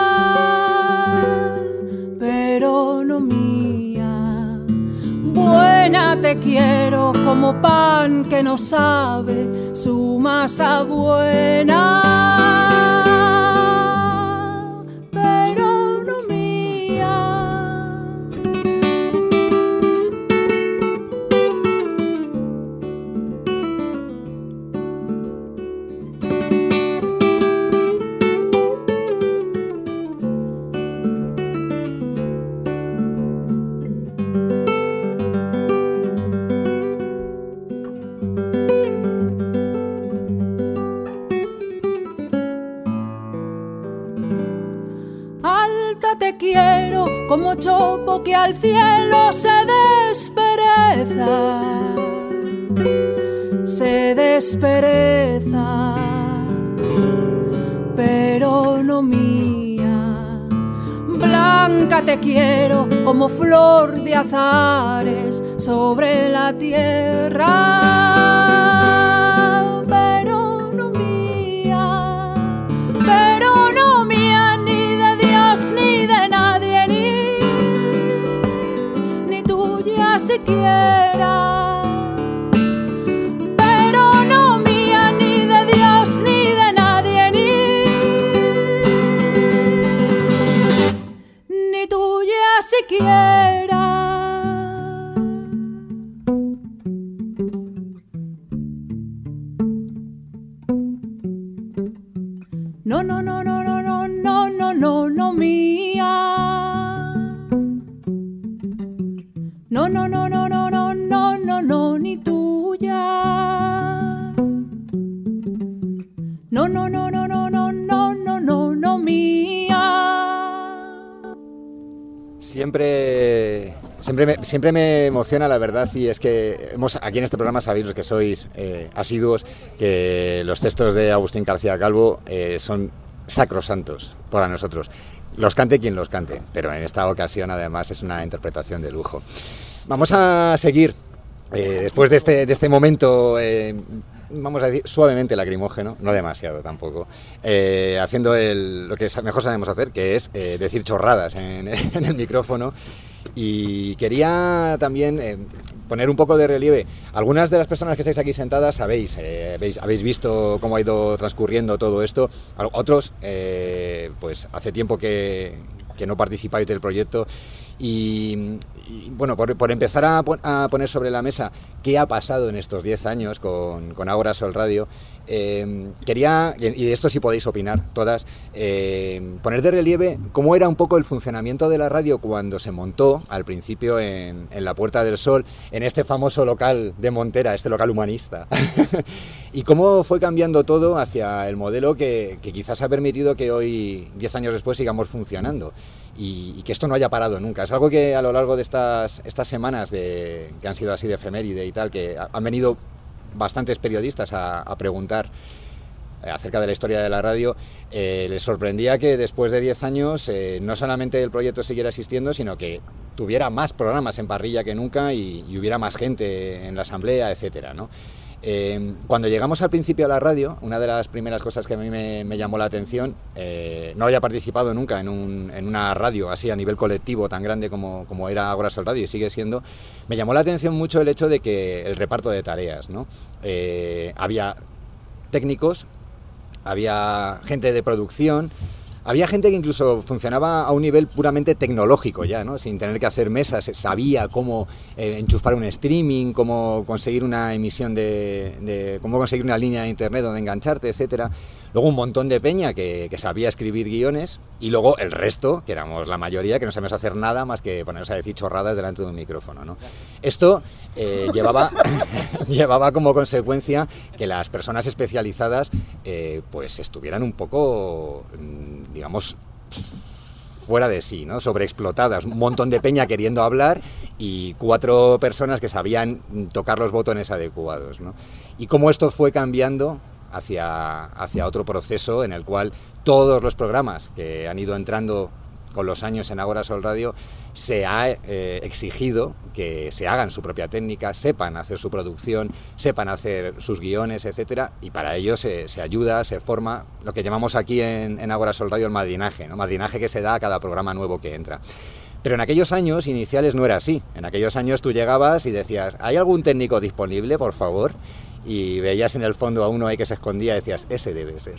pero no mía. Buena te quiero como pan que no sabe su masa buena, pero no mía. Te quiero como chopo que al cielo se despereza, se despereza, pero no mía. Blanca te quiero como flor de azares sobre la tierra, pero no mía, pero no mía, ni de Dios ni de nadie, ni, ni tuya siquiera, pero no mía, ni de Dios ni de nadie, ni, ni tuya siquiera. No, no, no, no, no, no, no, no, no, no mía. No, no, no, no, no, no, no, no, no, ni tuya. No, no, no, no, no, no, no, no, no, no mía. Siempre, siempre, me, siempre me emociona la verdad, y es que hemos, aquí en este programa sabéis los que sois eh, asiduos que los textos de Agustín García Calvo eh, son sacrosantos para nosotros. Los cante quien los cante, pero en esta ocasión además es una interpretación de lujo. Vamos a seguir, eh, después de este, de este momento, eh, vamos a decir, suavemente lacrimógeno, no demasiado tampoco, eh, haciendo el, lo que mejor sabemos hacer, que es eh, decir chorradas en, en el micrófono. Y quería también eh, poner un poco de relieve. Algunas de las personas que estáis aquí sentadas sabéis, eh, habéis, habéis visto cómo ha ido transcurriendo todo esto. Otros, eh, pues hace tiempo que, que no participáis del proyecto. Y, y bueno, por, por empezar a, a poner sobre la mesa qué ha pasado en estos diez años con, con Ágora Sol Radio, eh, quería, y de esto sí podéis opinar todas, eh, poner de relieve cómo era un poco el funcionamiento de la radio cuando se montó al principio en, en la Puerta del Sol, en este famoso local de Montera, este local humanista, y cómo fue cambiando todo hacia el modelo que, que quizás ha permitido que hoy, diez años después, sigamos funcionando. Y, y que esto no haya parado nunca. Es algo que a lo largo de estas, estas semanas de, que han sido así de efeméride y tal, que han venido bastantes periodistas a, a preguntar acerca de la historia de la radio, eh, les sorprendía que después de diez años eh, no solamente el proyecto siguiera existiendo, sino que tuviera más programas en parrilla que nunca y, y hubiera más gente en la asamblea, etcétera, ¿no? Eh, cuando llegamos al principio a la radio, una de las primeras cosas que a mí me, me llamó la atención, eh, no había participado nunca en, un, en una radio así a nivel colectivo tan grande como, como era Ágora Sol Radio y sigue siendo, me llamó la atención mucho el hecho de que el reparto de tareas, ¿no? Eh, había técnicos, había gente de producción, había gente que incluso funcionaba a un nivel puramente tecnológico ya, ¿no? Sin tener que hacer mesas, sabía cómo eh, enchufar un streaming, cómo conseguir una emisión de, de... cómo conseguir una línea de internet donde engancharte, etcétera. Luego un montón de peña que, que sabía escribir guiones, y luego el resto, que éramos la mayoría, que no sabíamos hacer nada más que ponernos a decir chorradas delante de un micrófono, ¿no? Esto eh, llevaba, llevaba como consecuencia que las personas especializadas eh, pues estuvieran un poco, digamos, fuera de sí, ¿no? Sobreexplotadas, un montón de peña queriendo hablar y cuatro personas que sabían tocar los botones adecuados, ¿no? Y cómo esto fue cambiando hacia, hacia otro proceso en el cual todos los programas que han ido entrando con los años en Agora Sol Radio se ha eh, exigido que se hagan su propia técnica, sepan hacer su producción, sepan hacer sus guiones, etcétera, y para ello se, se ayuda, se forma lo que llamamos aquí en, en Agora Sol Radio el madrinaje, ¿no? Madrinaje que se da a cada programa nuevo que entra. Pero en aquellos años iniciales no era así. En aquellos años tú llegabas y decías, ¿hay algún técnico disponible, por favor? Y veías en el fondo a uno ahí que se escondía y decías, ese debe ser.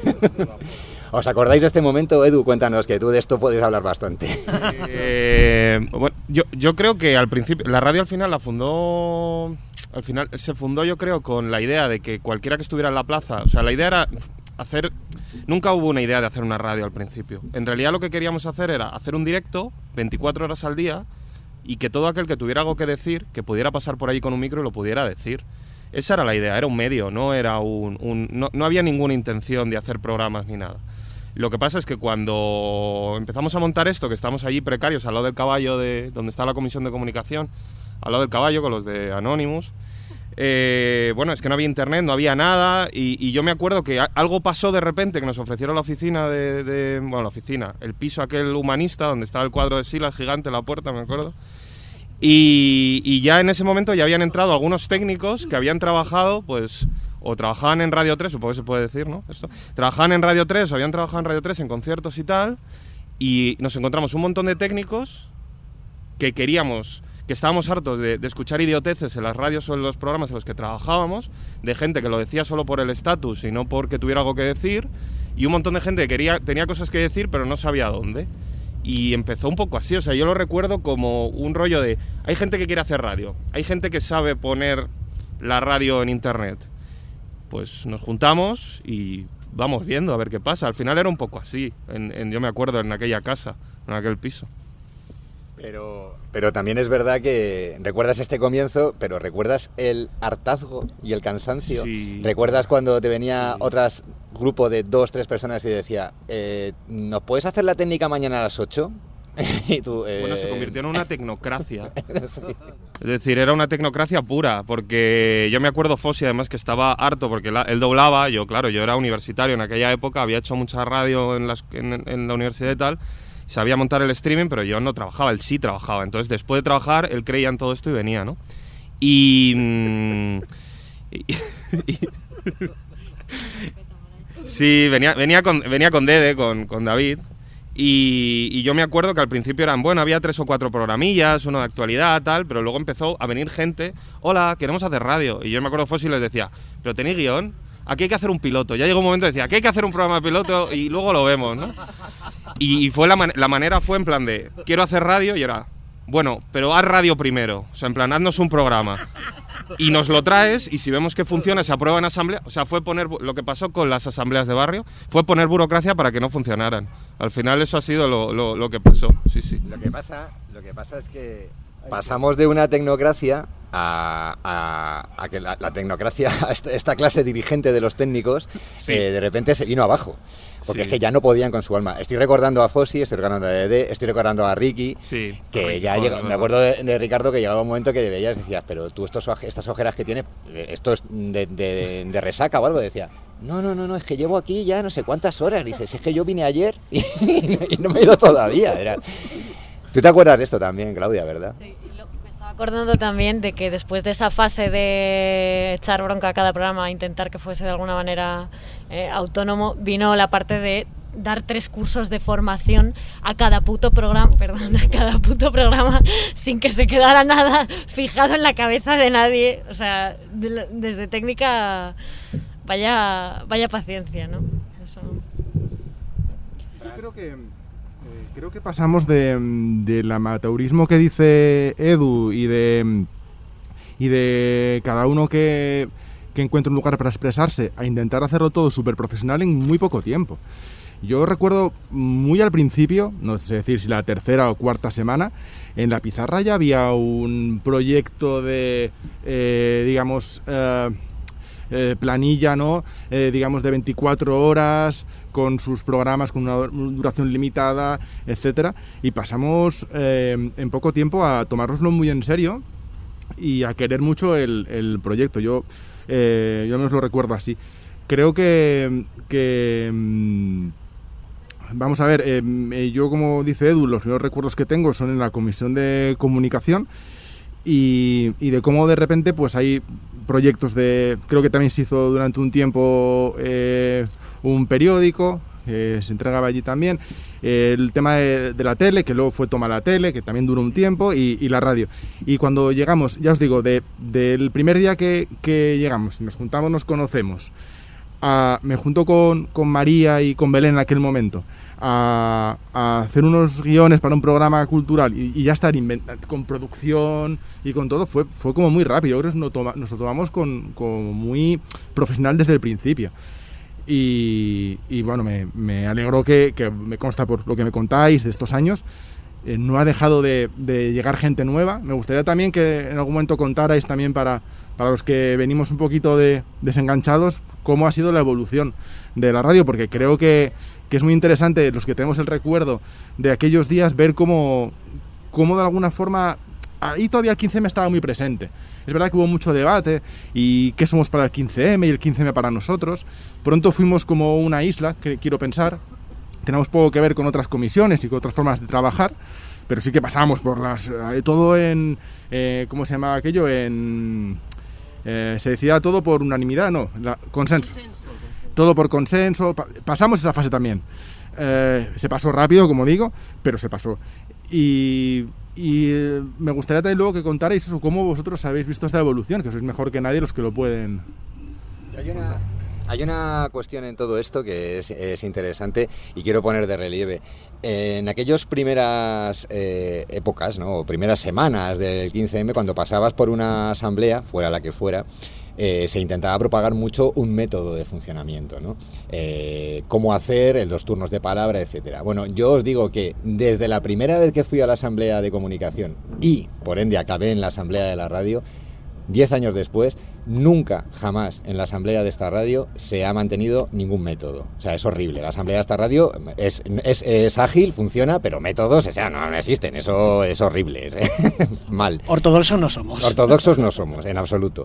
¿Os acordáis de este momento? Edu, cuéntanos, que tú de esto puedes hablar bastante. Eh, bueno, yo, yo creo que al principio, la radio al final la fundó, al final se fundó yo creo con la idea de que cualquiera que estuviera en la plaza, o sea, la idea era hacer, nunca hubo una idea de hacer una radio al principio. En realidad lo que queríamos hacer era hacer un directo veinticuatro horas al día y que todo aquel que tuviera algo que decir, que pudiera pasar por allí con un micro y lo pudiera decir. Esa era la idea, era un medio, no era un, un no, no había ninguna intención de hacer programas ni nada. Lo que pasa es que cuando empezamos a montar esto, que estamos allí precarios al lado del caballo, de donde está la comisión de comunicación, al lado del caballo con los de Anonymous, eh, bueno, es que no había internet, no había nada, y, y yo me acuerdo que algo pasó de repente, que nos ofrecieron la oficina de, de, bueno, la oficina, el piso aquel humanista, donde estaba el cuadro de Silas gigante en la puerta, me acuerdo, y, y ya en ese momento ya habían entrado algunos técnicos que habían trabajado, pues, o trabajaban en Radio tres, supongo que se puede decir, ¿no? Esto. Trabajaban en Radio tres, o habían trabajado en Radio tres en conciertos y tal, y nos encontramos un montón de técnicos que queríamos, que estábamos hartos de, de escuchar idioteces en las radios o en los programas en los que trabajábamos, de gente que lo decía solo por el estatus y no porque tuviera algo que decir, y un montón de gente que quería, tenía cosas que decir pero no sabía dónde. Y empezó un poco así, o sea, yo lo recuerdo como un rollo de, hay gente que quiere hacer radio, hay gente que sabe poner la radio en internet. Pues nos juntamos y vamos viendo a ver qué pasa. Al final era un poco así, en, en, yo me acuerdo, en aquella casa, en aquel piso. Pero, pero también es verdad que recuerdas este comienzo, pero recuerdas el hartazgo y el cansancio. Sí. ¿Recuerdas cuando te venía sí. otras grupo de dos, tres personas y decía, eh, ¿nos puedes hacer la técnica mañana a las ocho? Y tú, eh... Bueno, se convirtió en una tecnocracia. Sí. Es decir, era una tecnocracia pura, porque yo me acuerdo Fossi además que estaba harto porque la, él doblaba, yo claro, yo era universitario en aquella época, había hecho mucha radio en, las, en, en la universidad y tal, sabía montar el streaming, pero yo no trabajaba, él sí trabajaba, entonces después de trabajar, él creía en todo esto y venía, ¿no? Y... Mm, y, y sí, venía, venía, con, venía con Dede, con, con David. Y, y yo me acuerdo que al principio eran, bueno, había tres o cuatro programillas, uno de actualidad, tal, pero luego empezó a venir gente, hola, queremos hacer radio. Y yo me acuerdo Fossi les decía, ¿pero tenéis guión? Aquí hay que hacer un piloto. Ya llegó un momento que decía, aquí hay que hacer un programa de piloto y luego lo vemos, ¿no? Y, y fue la, man la manera fue en plan de, quiero hacer radio, y era, bueno, pero haz radio primero, o sea, en plan, haznos un programa. Y nos lo traes, y si vemos que funciona, se aprueba en asamblea. O sea, fue poner, lo que pasó con las asambleas de barrio, fue poner burocracia para que no funcionaran. Al final eso ha sido lo, lo, lo que pasó, sí, sí. Lo que pasa, lo que pasa es que pasamos de una tecnocracia a, a, a que la, la tecnocracia, esta, esta clase dirigente de los técnicos, sí. eh, de repente se vino abajo. Porque sí. es que ya no podían con su alma. Estoy recordando a Fossi, estoy recordando a Dede, estoy recordando a Ricky, sí, que Ricky, ya llegó, me acuerdo de, de Ricardo que llegaba un momento que veías y decías, pero tú estos, estas ojeras que tienes, esto es de, de, de resaca o algo, decía, no, no, no, no, es que llevo aquí ya no sé cuántas horas, dices, si es que yo vine ayer y, y no me he ido todavía. Era... ¿Tú te acuerdas de esto también, Claudia, verdad? Sí. Acordando también de que después de esa fase de echar bronca a cada programa, intentar que fuese de alguna manera eh, autónomo, vino la parte de dar tres cursos de formación a cada puto programa, perdón, a cada puto programa, sin que se quedara nada fijado en la cabeza de nadie. O sea, de, desde técnica, vaya, vaya paciencia, ¿no? Eso. Yo creo que Creo que pasamos de, del amateurismo que dice Edu y de, y de cada uno que, que encuentra un lugar para expresarse a intentar hacerlo todo súper profesional en muy poco tiempo. Yo recuerdo muy al principio, no sé decir si la tercera o cuarta semana, en la pizarra ya había un proyecto de, eh, digamos, eh, eh, planilla, ¿no? Eh, digamos de veinticuatro horas, con sus programas con una duración limitada, etcétera, y pasamos eh, en poco tiempo a tomárnoslo muy en serio y a querer mucho el, el proyecto. Yo, eh, yo me lo recuerdo así. creo que, que mm, vamos a ver, eh, yo como dice Edu, los primeros recuerdos que tengo son en la comisión de comunicación y, y de cómo de repente pues hay proyectos de, creo que también se hizo durante un tiempo eh, un periódico, eh, se entregaba allí también, eh, el tema de, de la tele, que luego fue Toma la Tele, que también duró un tiempo, y, y la radio. Y cuando llegamos, ya os digo, de, del primer día que, que llegamos, nos juntamos, nos conocemos, a, me junto con, con María y con Belén en aquel momento, a, a hacer unos guiones para un programa cultural y, y ya estar inventando, con producción y con todo, fue, fue como muy rápido. Creo que nos, toma, nos lo tomamos con, con muy profesional desde el principio. Y, y bueno, me, me alegro que, que me consta por lo que me contáis de estos años, eh, no ha dejado de, de llegar gente nueva. Me gustaría también que en algún momento contarais también para, para los que venimos un poquito de, desenganchados cómo ha sido la evolución de la radio, porque creo que, que es muy interesante, los que tenemos el recuerdo de aquellos días, ver cómo, cómo de alguna forma ahí todavía el quince eme estaba muy presente. Es verdad que hubo mucho debate y qué somos para el quince eme y el quince eme para nosotros. Pronto fuimos como una isla, que quiero pensar. Tenemos poco que ver con otras comisiones y con otras formas de trabajar, pero sí que pasamos por las... Eh, todo en... Eh, ¿Cómo se llamaba aquello? En... Eh, se decía todo por unanimidad, no, la, consenso. consenso. Todo por consenso. Pa- pasamos esa fase también. Eh, se pasó rápido, como digo, pero se pasó. Y... Y eh, me gustaría también luego que contarais eso, cómo vosotros habéis visto esta evolución, que sois mejor que nadie los que lo pueden. Hay una, hay una cuestión en todo esto que es, es interesante y quiero poner de relieve. En aquellas primeras eh, épocas, ¿no? O primeras semanas del quince eme, cuando pasabas por una asamblea, fuera la que fuera, Eh, se intentaba propagar mucho un método de funcionamiento, ¿no? Eh, cómo hacer, en los turnos de palabra, etcétera. Bueno, yo os digo que desde la primera vez que fui a la asamblea de comunicación y, por ende, acabé en la asamblea de la radio, diez años después, nunca, jamás en la asamblea de esta radio se ha mantenido ningún método. O sea, es horrible. La asamblea de esta radio es, es, es ágil, funciona, pero métodos, o sea, no, no existen. Eso es horrible. Es, mal. Ortodoxos no somos. Ortodoxos no somos, en absoluto.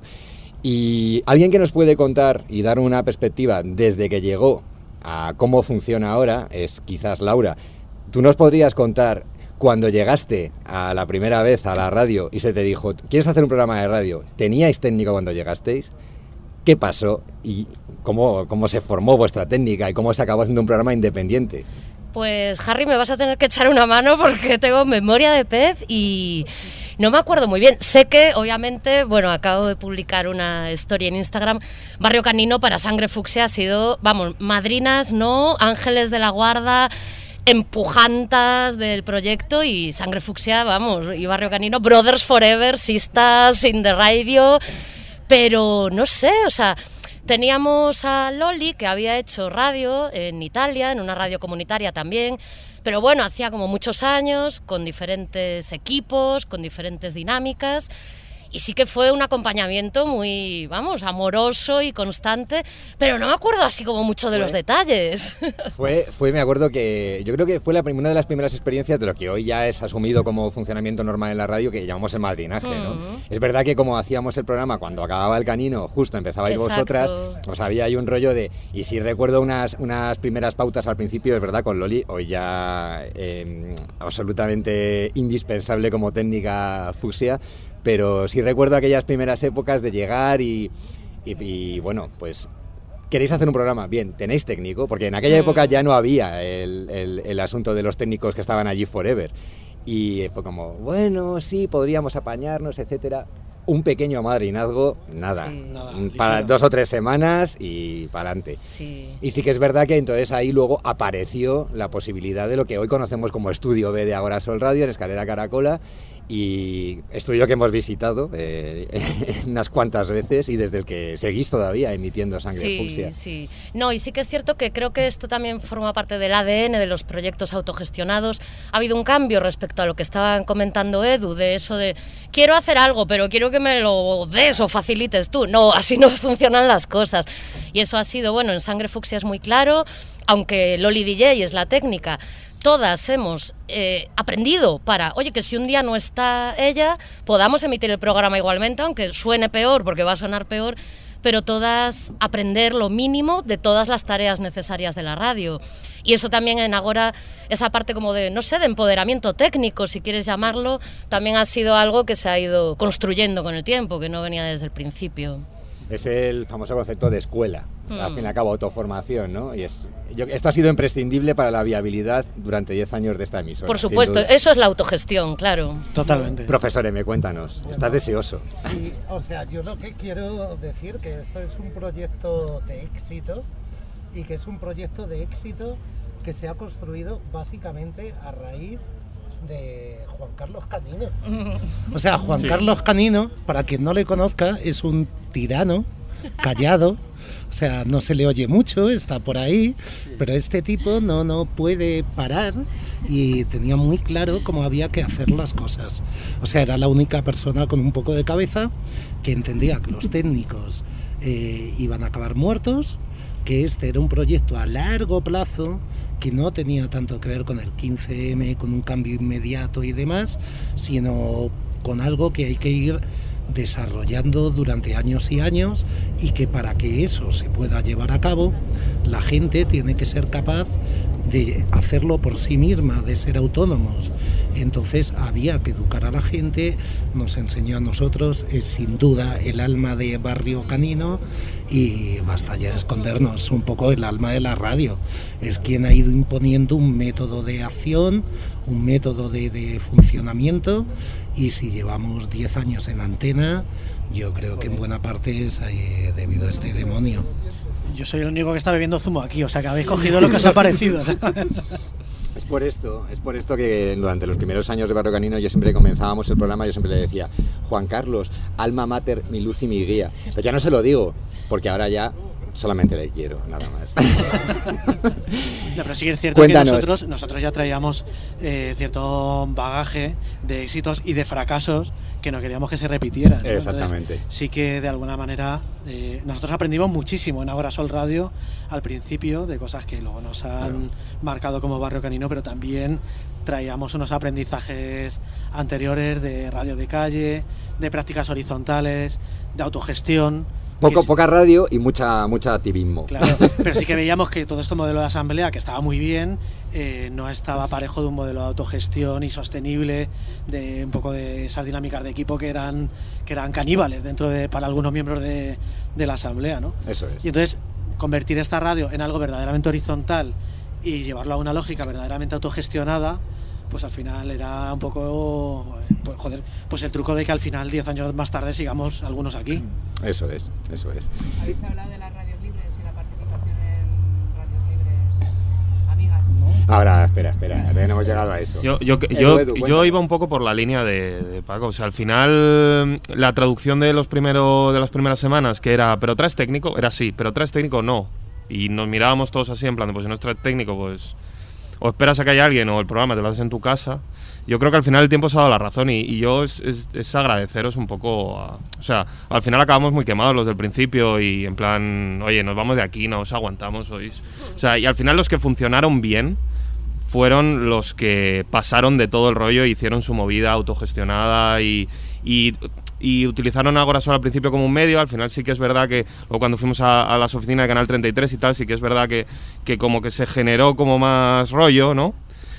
Y alguien que nos puede contar y dar una perspectiva desde que llegó a cómo funciona ahora es quizás Laura. ¿Tú nos podrías contar cuando llegaste a la primera vez a la radio y se te dijo, ¿quieres hacer un programa de radio? ¿Teníais técnico cuando llegasteis? ¿Qué pasó? ¿Y cómo, cómo se formó vuestra técnica y cómo se acabó haciendo un programa independiente? Pues Harry, me vas a tener que echar una mano porque tengo memoria de pez y no me acuerdo muy bien. Sé que, obviamente, bueno, acabo de publicar una historia en Instagram. Barrio Canino para Sangre Fucsia ha sido, vamos, madrinas, ¿no? Ángeles de la guarda, empujantas del proyecto y Sangre Fucsia, vamos, y Barrio Canino, Brothers Forever, Sisters in the Radio, pero no sé, o sea... Teníamos a Loli, que había hecho radio en Italia, en una radio comunitaria también, pero bueno, hacía como muchos años, con diferentes equipos, con diferentes dinámicas, y sí que fue un acompañamiento muy, vamos, amoroso y constante, pero no me acuerdo así como mucho de los detalles. Fue, fue, me acuerdo que yo creo que fue la, una de las primeras experiencias de lo que hoy ya es asumido como funcionamiento normal en la radio, que llamamos el madrinaje, ¿no? Uh-huh. Es verdad que como hacíamos el programa cuando acababa el Canino, justo empezabais Exacto. vosotras, pues había ahí un rollo de, y sí recuerdo unas, unas primeras pautas al principio, es verdad, con Loli, hoy ya eh, absolutamente indispensable como técnica fucsia, pero sí recuerdo aquellas primeras épocas de llegar y, y, y bueno, pues ¿queréis hacer un programa? Bien, ¿tenéis técnico? Porque en aquella mm. época ya no había el, el, el asunto de los técnicos que estaban allí forever. Y fue como, bueno, sí, podríamos apañarnos, etcétera. Un pequeño madrinazgo, nada, sí. nada para dos o tres semanas y para adelante. Sí. Y sí que es verdad que entonces ahí luego apareció la posibilidad de lo que hoy conocemos como Estudio B de Agora Sol Radio en Escalera Caracola, y estudio que hemos visitado eh, unas cuantas veces y desde el que seguís todavía emitiendo Sangre sí, Fucsia. Sí, no, y sí que es cierto que creo que esto también forma parte del A D N de los proyectos autogestionados. Ha habido un cambio respecto a lo que estaban comentando Edu, de eso de quiero hacer algo, pero quiero que me lo des o facilites tú. No, así no funcionan las cosas. Y eso ha sido, bueno, en Sangre Fucsia es muy claro, aunque Loli D J es la técnica. Todas hemos eh, aprendido para, oye, que si un día no está ella, podamos emitir el programa igualmente, aunque suene peor, porque va a sonar peor, pero todas aprender lo mínimo de todas las tareas necesarias de la radio. Y eso también en Agora, esa parte como de, no sé, de empoderamiento técnico, si quieres llamarlo, también ha sido algo que se ha ido construyendo con el tiempo, que no venía desde el principio. Es el famoso concepto de escuela, mm. al fin y al cabo autoformación, ¿no? Y es, yo, esto ha sido imprescindible para la viabilidad durante diez años de esta emisora. Por supuesto, eso es la autogestión, claro. Totalmente. Profesor M, cuéntanos, estás deseoso. Sí, o sea, yo lo que quiero decir que esto es un proyecto de éxito y que es un proyecto de éxito que se ha construido básicamente a raíz de Juan Carlos Canino. O sea, Juan sí. Carlos Canino, para quien no le conozca, es un tirano, callado, o sea, no se le oye mucho, está por ahí, pero este tipo no, no puede parar y tenía muy claro cómo había que hacer las cosas. O sea, era la única persona con un poco de cabeza que entendía que los técnicos eh, iban a acabar muertos, que este era un proyecto a largo plazo, que no tenía tanto que ver con el quince eme, con un cambio inmediato y demás, sino con algo que hay que ir desarrollando durante años y años, y que para que eso se pueda llevar a cabo, la gente tiene que ser capaz de hacerlo por sí misma, de ser autónomos. Entonces había que educar a la gente, nos enseñó a nosotros, es sin duda el alma de Barrio Canino, y basta ya de escondernos, un poco el alma de la radio. Es quien ha ido imponiendo un método de acción, un método de, de funcionamiento, y si llevamos diez años en antena, yo creo que en buena parte es eh, debido a este demonio. Yo soy el único que está bebiendo zumo aquí, o sea que habéis cogido lo que os ha parecido, ¿sabes? Es por esto, es por esto que durante los primeros años de Barrio Canino, yo siempre comenzábamos el programa, yo siempre le decía, Juan Carlos, alma mater, mi luz y mi guía. Pero ya no se lo digo, porque ahora ya solamente le quiero, nada más. No, pero sí que es cierto Cuéntanos. que nosotros, nosotros ya traíamos eh, cierto bagaje de éxitos y de fracasos que no queríamos que se repitieran, ¿no? Exactamente. Entonces, sí que de alguna manera eh, nosotros aprendimos muchísimo en Agora Sol Radio al principio, de cosas que luego nos han claro. marcado como Barrio Canino, pero también traíamos unos aprendizajes anteriores de radio de calle, de prácticas horizontales, de autogestión. Poco, sí, poca radio y mucha mucha activismo. Claro, pero sí que veíamos que todo este modelo de asamblea, que estaba muy bien, eh, no estaba parejo de un modelo de autogestión y sostenible, de un poco de esas dinámicas de equipo que eran que eran caníbales dentro de para algunos miembros de, de la asamblea, ¿no? Eso es. Y entonces convertir esta radio en algo verdaderamente horizontal y llevarlo a una lógica verdaderamente autogestionada, pues al final era un poco, pues, joder, pues el truco de que al final, diez años más tarde, sigamos algunos aquí. Eso es, eso es. Habéis hablado de las radios libres y la participación en radios libres amigas, ¿no? Ahora, espera, espera, no hemos llegado a eso. Yo, yo, Edu, yo, Edu, yo iba un poco por la línea de, de Paco. O sea, al final, la traducción de los primero, de las primeras semanas, que era, ¿pero traes técnico? Era sí, ¿pero traes técnico? No. Y nos mirábamos todos así, en plan, de, pues si no traes técnico, pues o esperas a que haya alguien o el programa te lo haces en tu casa. Yo creo que al final el tiempo se ha dado la razón y, y yo es, es, es agradeceros un poco a, o sea, al final acabamos muy quemados los del principio y en plan, oye, nos vamos de aquí, no os aguantamos, oís. O sea, y al final los que funcionaron bien fueron los que pasaron de todo el rollo e hicieron su movida autogestionada y, y, y utilizaron Agora Sol al principio como un medio. Al final sí que es verdad que o cuando fuimos a, a las oficinas de Canal treinta y tres y tal, sí que es verdad que, que como que se generó como más rollo, ¿no?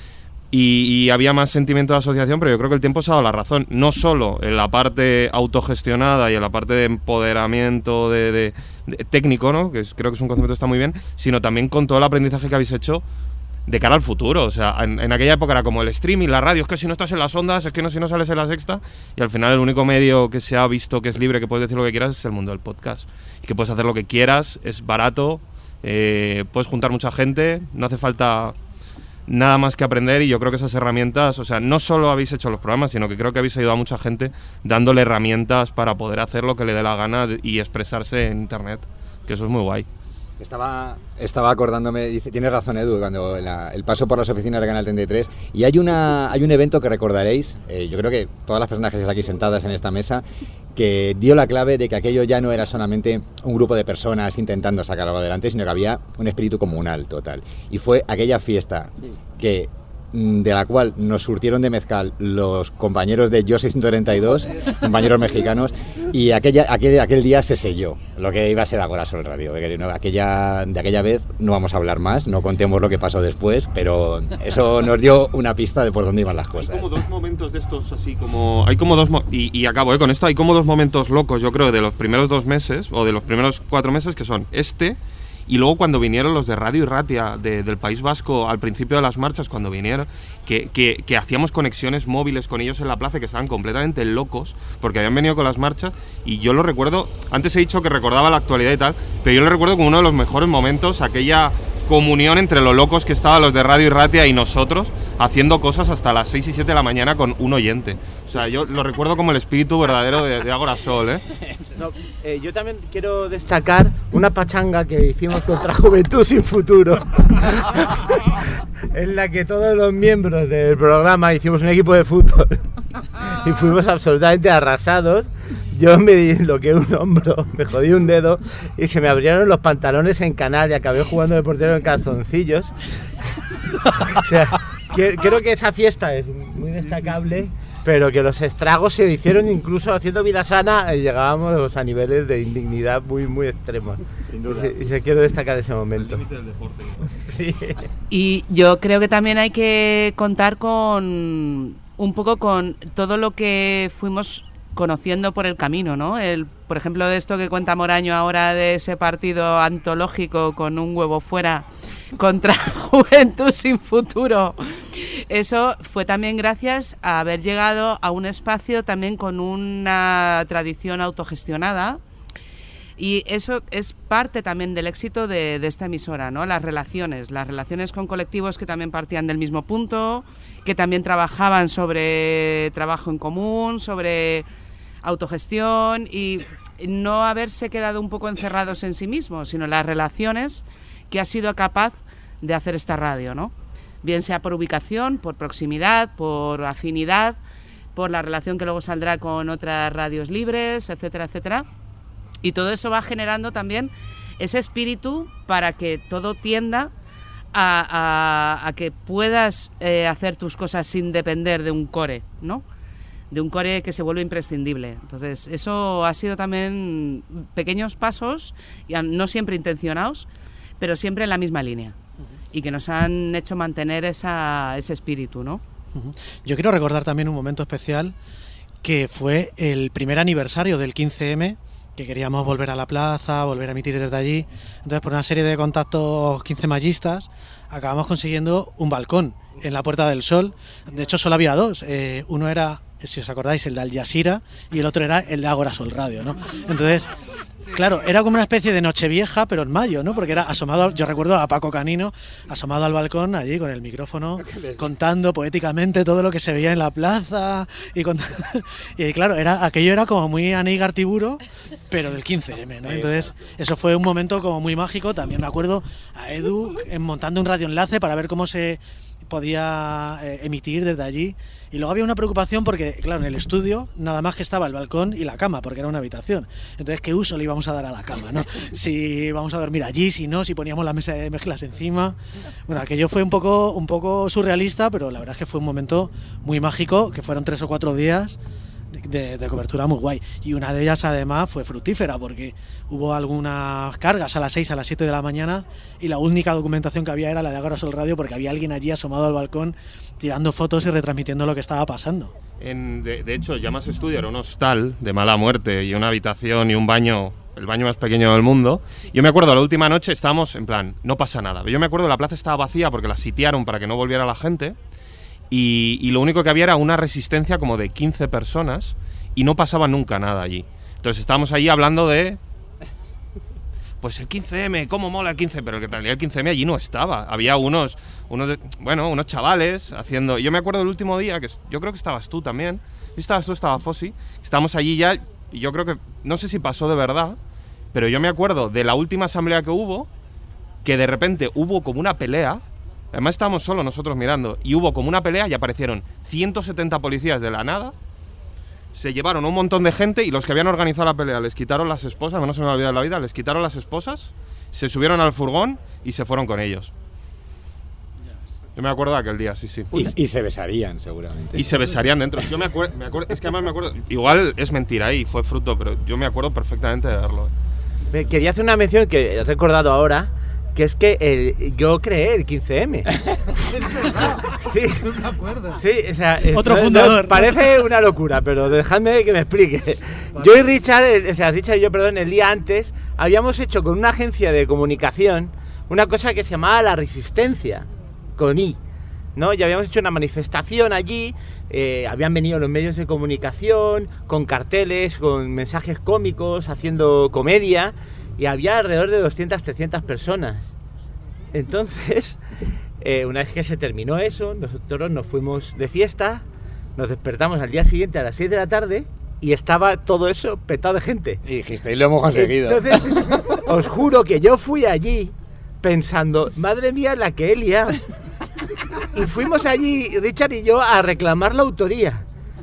Y, y había más sentimiento de asociación, pero yo creo que el tiempo se ha dado la razón, no solo en la parte autogestionada y en la parte de empoderamiento de, de, de técnico, ¿no? Que es, creo que es un concepto que está muy bien, sino también con todo el aprendizaje que habéis hecho de cara al futuro. O sea, en, en aquella época era como el streaming, la radio, es que si no estás en las ondas, es que no, si no sales en la sexta, y al final el único medio que se ha visto que es libre, que puedes decir lo que quieras, es el mundo del podcast. Y que puedes hacer lo que quieras, es barato, eh, puedes juntar mucha gente, no hace falta nada más que aprender, y yo creo que esas herramientas, o sea, no solo habéis hecho los programas, sino que creo que habéis ayudado a mucha gente dándole herramientas para poder hacer lo que le dé la gana y expresarse en internet, que eso es muy guay. Estaba, estaba acordándome, dice, tienes razón Edu, cuando la, el paso por las oficinas de Canal treinta y tres, y hay una hay un evento que recordaréis, eh, yo creo que todas las personas que estáis aquí sentadas en esta mesa, que dio la clave de que aquello ya no era solamente un grupo de personas intentando sacar algo adelante, sino que había un espíritu comunal total. Y fue aquella fiesta que de la cual nos surtieron de mezcal los compañeros de Yo seiscientos treinta y dos, compañeros mexicanos, y aquella, aquel, aquel día se selló lo que iba a ser Agora Sol Radio. Aquella, de aquella vez no vamos a hablar más, no contemos lo que pasó después, pero eso nos dio una pista de por dónde iban las cosas. Hay como dos momentos de estos así como... Hay como dos... Mo- y, y acabo eh, con esto, hay como dos momentos locos, yo creo, de los primeros dos meses, o de los primeros cuatro meses, que son este... Y luego cuando vinieron los de Radio Irratia de, del País Vasco al principio de las marchas, cuando vinieron, que, que, que hacíamos conexiones móviles con ellos en la plaza, que estaban completamente locos, porque habían venido con las marchas, y yo lo recuerdo, antes he dicho que recordaba la actualidad y tal, pero yo lo recuerdo como uno de los mejores momentos, aquella comunión entre los locos que estaban los de Radio Irratia y nosotros, haciendo cosas hasta las seis y siete de la mañana con un oyente. O sea, yo lo recuerdo como el espíritu verdadero de, de Agora Sol, ¿eh? No, eh, yo también quiero destacar una pachanga que hicimos contra Juventud Sin Futuro, en la que todos los miembros del programa hicimos un equipo de fútbol y fuimos absolutamente arrasados. Yo me disloqué un hombro, me jodí un dedo y se me abrieron los pantalones en canal y acabé jugando de portero en calzoncillos. O sea, que, creo que esa fiesta es muy destacable, pero que los estragos se hicieron incluso haciendo vida sana y llegábamos a niveles de indignidad muy muy extremos. Sin duda. Y, y se quiero destacar ese momento. El límite del deporte. Sí. Y yo creo que también hay que contar con un poco con todo lo que fuimos conociendo por el camino, ¿no? El, por ejemplo, de esto que cuenta Moraño ahora, de ese partido antológico con un huevo fuera contra Juventud Sin Futuro. Eso fue también gracias a haber llegado a un espacio también con una tradición autogestionada, y eso es parte también del éxito de, de esta emisora, ¿no? Las relaciones, las relaciones con colectivos que también partían del mismo punto, que también trabajaban sobre trabajo en común, sobre autogestión, y no haberse quedado un poco encerrados en sí mismos, sino las relaciones que ha sido capaz de hacer esta radio, ¿no? Bien sea por ubicación, por proximidad, por afinidad, por la relación que luego saldrá con otras radios libres, etcétera, etcétera. Y todo eso va generando también ese espíritu para que todo tienda a, a, a que puedas eh, hacer tus cosas sin depender de un core, ¿no? De un core que se vuelve imprescindible. Entonces, eso ha sido también pequeños pasos, no siempre intencionados, pero siempre en la misma línea, y que nos han hecho mantener esa, ese espíritu, ¿no? Yo quiero recordar también un momento especial, que fue el primer aniversario del quince eme, que queríamos volver a la plaza, volver a emitir desde allí. Entonces, por una serie de contactos quincemallistas, acabamos consiguiendo un balcón en la Puerta del Sol. De hecho, solo había dos. Eh, uno era, si os acordáis, el de Al Jazeera, y el otro era el de Agora Sol Radio, ¿no? Entonces, claro, era como una especie de Nochevieja, pero en mayo, ¿no? Porque era asomado, yo recuerdo a Paco Canino asomado al balcón allí con el micrófono, contando poéticamente todo lo que se veía en la plaza, y, cont- y claro, era aquello era como muy Anígar Gartiburo, pero del quince eme, ¿no? Entonces, eso fue un momento como muy mágico. También me acuerdo a Edu montando un radioenlace para ver cómo se podía eh, emitir desde allí. Y luego había una preocupación porque, claro, en el estudio nada más que estaba el balcón y la cama, porque era una habitación. Entonces, ¿qué uso le íbamos a dar a la cama, no? Si vamos a dormir allí, si no, si poníamos la mesa de mezclas encima. Bueno, aquello fue un poco, un poco surrealista, pero la verdad es que fue un momento muy mágico, que fueron tres o cuatro días de, de, de cobertura muy guay. Y una de ellas, además, fue fructífera, porque hubo algunas cargas a las seis, a las siete de la mañana, y la única documentación que había era la de Agora Sol Radio, porque había alguien allí asomado al balcón tirando fotos y retransmitiendo lo que estaba pasando. En, de, de hecho, Llamas Estudio era un hostal de mala muerte, y una habitación y un baño, el baño más pequeño del mundo. Yo me acuerdo, la última noche estábamos en plan, no pasa nada. Yo me acuerdo, la plaza estaba vacía porque la sitiaron para que no volviera la gente, y, y lo único que había era una resistencia como de quince personas, y no pasaba nunca nada allí. Entonces estábamos ahí hablando de... Pues el quince eme, cómo mola el quince, pero en realidad el quince eme allí no estaba. Había unos, unos de, bueno, unos chavales haciendo... Yo me acuerdo del último día, que yo creo que estabas tú también. Estabas tú, estaba Fossi. Estábamos allí ya, y yo creo que... No sé si pasó de verdad, pero yo me acuerdo de la última asamblea que hubo, que de repente hubo como una pelea. Además estábamos solo nosotros mirando, y hubo como una pelea y aparecieron ciento setenta policías de la nada. Se llevaron un montón de gente, y los que habían organizado la pelea les quitaron las esposas, no se me va a olvidar la vida, les quitaron las esposas, se subieron al furgón y se fueron con ellos. Yo me acuerdo de aquel día, sí, sí. Y, y se besarían, seguramente. Y se besarían dentro. Yo me acuerdo, me acuerdo, es que además me acuerdo, igual es mentira y fue fruto, pero yo me acuerdo perfectamente de verlo. Me quería hacer una mención que he recordado ahora, que es que el, yo creé el quince eme. Sí, me acuerdo. Sí, o sea, Otro no, fundador. No, parece una locura, pero dejadme que me explique. Yo y Richard, o sea, Richard y yo, perdón, el día antes, habíamos hecho con una agencia de comunicación una cosa que se llamaba La Resistencia, con I, ¿no? Y habíamos hecho una manifestación allí, eh, habían venido los medios de comunicación, con carteles, con mensajes cómicos, haciendo comedia, y había alrededor de doscientas, trescientas personas. Entonces, eh, una vez que se terminó eso, nosotros nos fuimos de fiesta, nos despertamos al día siguiente a las seis de la tarde y estaba todo eso petado de gente. Y dijiste, y lo hemos conseguido. Entonces, os juro que yo fui allí pensando, madre mía, la que he liado. Y fuimos allí, Richard y yo, a reclamar la autoría.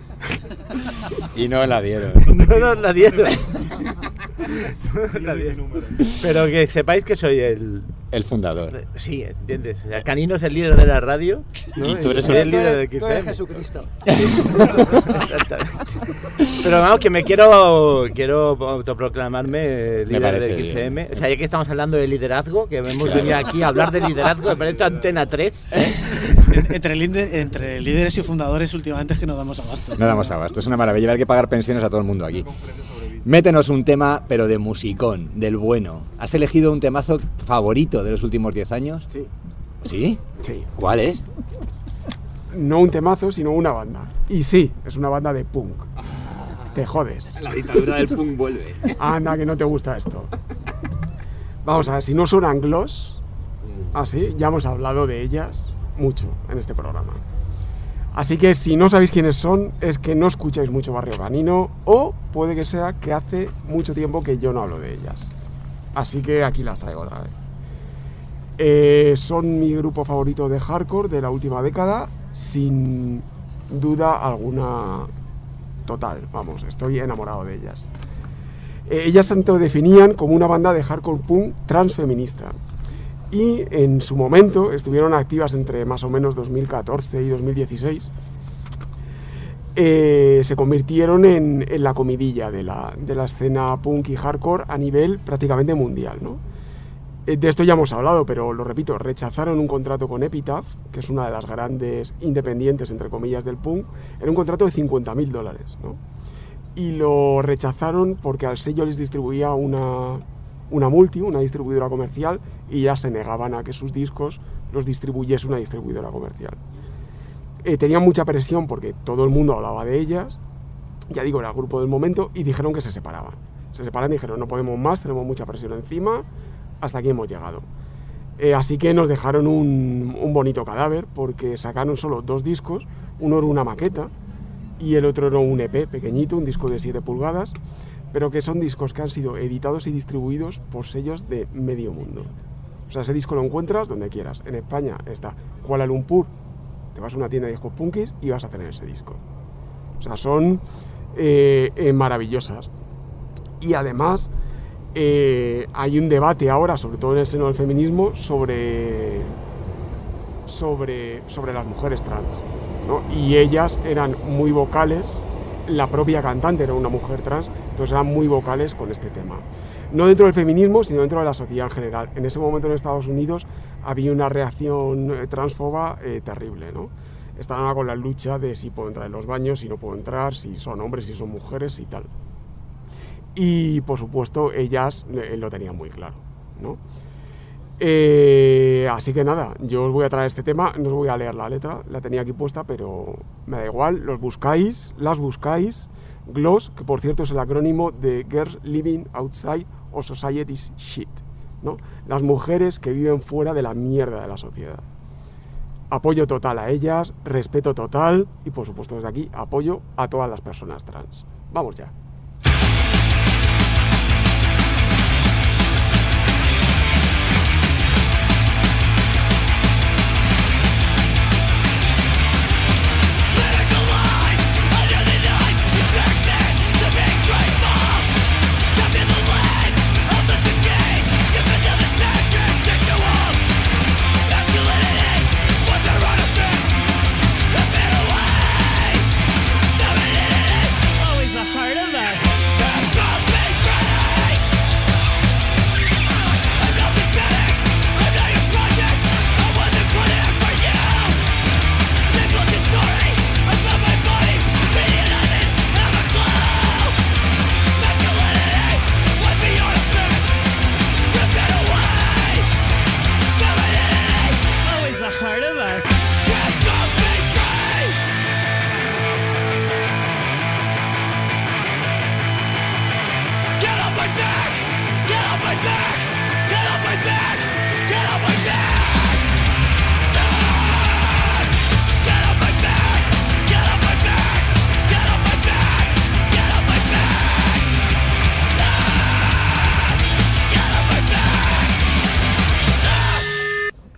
Y no la dieron. No nos la dieron. No la dieron. Pero que sepáis que soy el... El fundador. Sí, ¿entiendes? O sea, Canino es el líder de la radio, ¿no? Y tú eres el, el líder de Tú eres Jesucristo. Pero vamos, que me quiero quiero autoproclamarme líder parece del quince eme. bien. O sea, ya que estamos hablando de liderazgo, que hemos venido aquí a hablar de liderazgo, me parece Antena tres. Entre, entre líderes y fundadores últimamente es que no damos abasto. No damos abasto, es una maravilla, hay que pagar pensiones a todo el mundo aquí. Métenos un tema, pero de musicón, del bueno. ¿Has elegido un temazo favorito de los últimos diez años? Sí. ¿Sí? Sí. ¿Cuál es? No un temazo, sino una banda. Y sí, es una banda de punk. Te jodes. La dictadura del punk vuelve. Anda, que no te gusta esto. Vamos a ver, si no son anglos, así, ya hemos hablado de ellas mucho en este programa. Así que si no sabéis quiénes son, es que no escucháis mucho Barrio Canino, o puede que sea que hace mucho tiempo que yo no hablo de ellas. Así que aquí las traigo otra vez. Eh, son mi grupo favorito de hardcore de la última década, sin duda alguna total. Vamos, estoy enamorado de ellas. Eh, ellas se autodefinían como una banda de hardcore punk transfeminista. Y en su momento estuvieron activas entre más o menos dos mil catorce y dos mil dieciséis. Eh, se convirtieron en, en la comidilla de la, de la escena punk y hardcore a nivel prácticamente mundial, ¿no? Eh, de esto ya hemos hablado, pero lo repito, rechazaron un contrato con Epitaph, que es una de las grandes independientes, entre comillas, del punk. Era un contrato de cincuenta mil dólares, ¿no? Y lo rechazaron porque al sello les distribuía una... una multi, una distribuidora comercial, y ya se negaban a que sus discos los distribuyese una distribuidora comercial. Eh, tenían mucha presión porque todo el mundo hablaba de ellas, ya digo, era el grupo del momento, y dijeron que se separaban. Se separaron y dijeron, no podemos más, tenemos mucha presión encima, hasta aquí hemos llegado. Eh, así que nos dejaron un, un bonito cadáver, porque sacaron solo dos discos, uno era una maqueta, y el otro era un E P pequeñito, un disco de siete pulgadas, pero que son discos que han sido editados y distribuidos por sellos de medio mundo. O sea, ese disco lo encuentras donde quieras. En España está Kuala Lumpur, te vas a una tienda de discos punkis y vas a tener ese disco. O sea, son eh, eh, maravillosas. Y además eh, hay un debate ahora, sobre todo en el seno del feminismo, sobre, sobre, sobre las mujeres trans, ¿no? Y ellas eran muy vocales, la propia cantante era una mujer trans, entonces eran muy vocales con este tema. No dentro del feminismo, sino dentro de la sociedad en general. En ese momento en Estados Unidos había una reacción transfoba eh, terrible, ¿no? Estaban con la lucha de si puedo entrar en los baños, si no puedo entrar, si son hombres, si son mujeres y tal. Y por supuesto ellas eh, lo tenían muy claro, ¿no? Eh, así que nada, yo os voy a traer este tema, no os voy a leer la letra, la tenía aquí puesta, pero me da igual, los buscáis, las buscáis. GLOS, que por cierto es el acrónimo de Girls Living Outside of Society's Shit, ¿no? Las mujeres que viven fuera de la mierda de la sociedad. Apoyo total a ellas, respeto total y por supuesto desde aquí apoyo a todas las personas trans. Vamos ya. What's the right?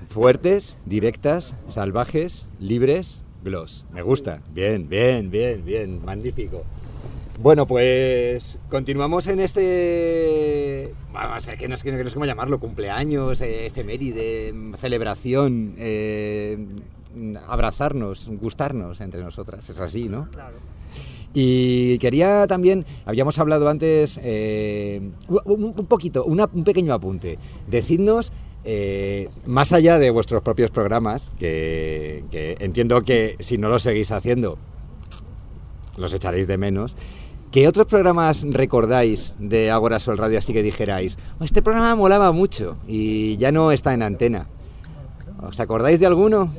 fuertes, directas, salvajes, libres, gloss. Me gusta. Bien, bien, bien, bien. Magnífico. Bueno, pues continuamos en este... Vamos, es que no sé, no sé cómo llamarlo. Cumpleaños, eh, efeméride, celebración, eh, abrazarnos, gustarnos entre nosotras. Es así, ¿no? Claro. Y quería también, habíamos hablado antes, eh, un, un poquito, una, un pequeño apunte. Decidnos, eh, más allá de vuestros propios programas, que, que entiendo que si no los seguís haciendo, los echaréis de menos, ¿qué otros programas recordáis de Agora Sol Radio así que dijerais, este programa molaba mucho y ya no está en antena? ¿Os acordáis de alguno?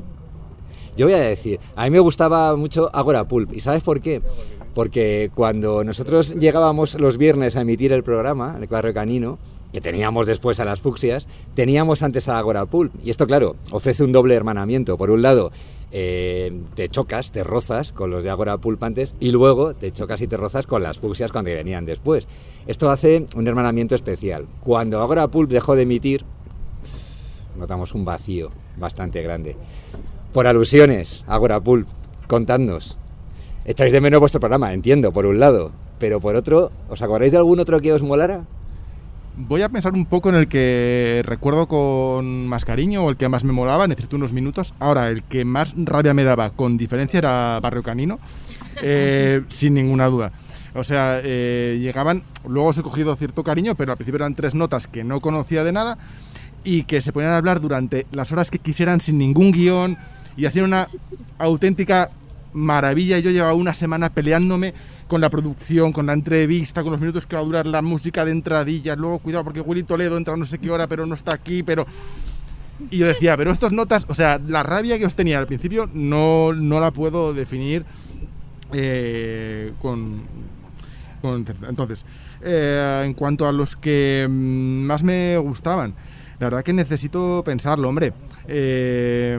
Yo voy a decir, a mí me gustaba mucho Agora Pulp. ¿Y sabes por qué? Porque cuando nosotros llegábamos los viernes a emitir el programa, el Barrio Canino, que teníamos después a las Fucsias, teníamos antes a Agora Pulp. Y esto, claro, ofrece un doble hermanamiento. Por un lado, eh, te chocas, te rozas con los de Agora Pulp antes, y luego te chocas y te rozas con las Fucsias cuando venían después. Esto hace un hermanamiento especial. Cuando Agora Pulp dejó de emitir, notamos un vacío bastante grande. Por alusiones, Agora Pulp, contadnos. Echáis de menos vuestro programa, entiendo, por un lado. Pero por otro, ¿os acordáis de algún otro que os molara? Voy a pensar un poco en el que recuerdo con más cariño o el que más me molaba, necesito unos minutos. Ahora, el que más rabia me daba, con diferencia, era Barrio Canino, eh, sin ninguna duda. O sea, eh, llegaban, luego os he cogido cierto cariño, pero al principio eran tres notas que no conocía de nada y que se ponían a hablar durante las horas que quisieran sin ningún guión y hacían una auténtica maravilla. Yo llevaba una semana peleándome con la producción, con la entrevista, con los minutos que va a durar la música de entradillas, luego cuidado porque Willy Toledo entra a no sé qué hora pero no está aquí, pero... Y yo decía, pero estas notas, o sea, la rabia que os tenía al principio no, no la puedo definir eh, con, con... Entonces, eh, en cuanto a los que más me gustaban, la verdad que necesito pensarlo, hombre. Eh,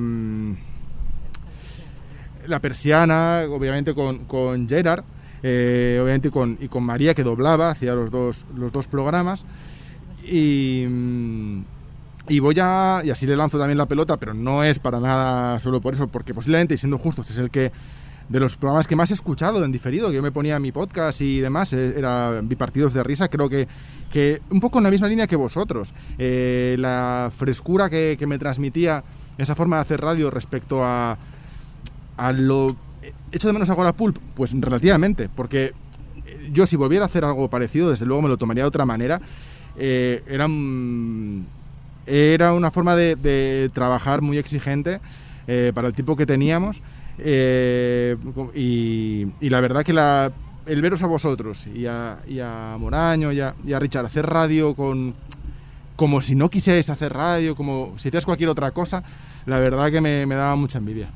la Persiana, obviamente con, con Gerard, eh, obviamente con, y con María, que doblaba, hacía los dos, los dos programas. Y, y voy a... Y así le lanzo también la pelota, pero no es para nada solo por eso, porque posiblemente, y siendo justos, es el que... de los programas que más he escuchado en diferido, que yo me ponía mi podcast y demás, era Bipartidos de Risa. Creo que, que un poco en la misma línea que vosotros. Eh, la frescura que, que me transmitía esa forma de hacer radio respecto a, a lo... ¿Echo de menos Agora Pulp? Pues relativamente, porque yo si volviera a hacer algo parecido, desde luego me lo tomaría de otra manera. Eh, era, era una forma de, de trabajar muy exigente eh, para el tiempo que teníamos. Eh, y, y la verdad que la, el veros a vosotros y a, y a Moraño y a, y a Richard hacer radio con, como si no quisierais hacer radio, como si hacías cualquier otra cosa, la verdad que me, me daba mucha envidia.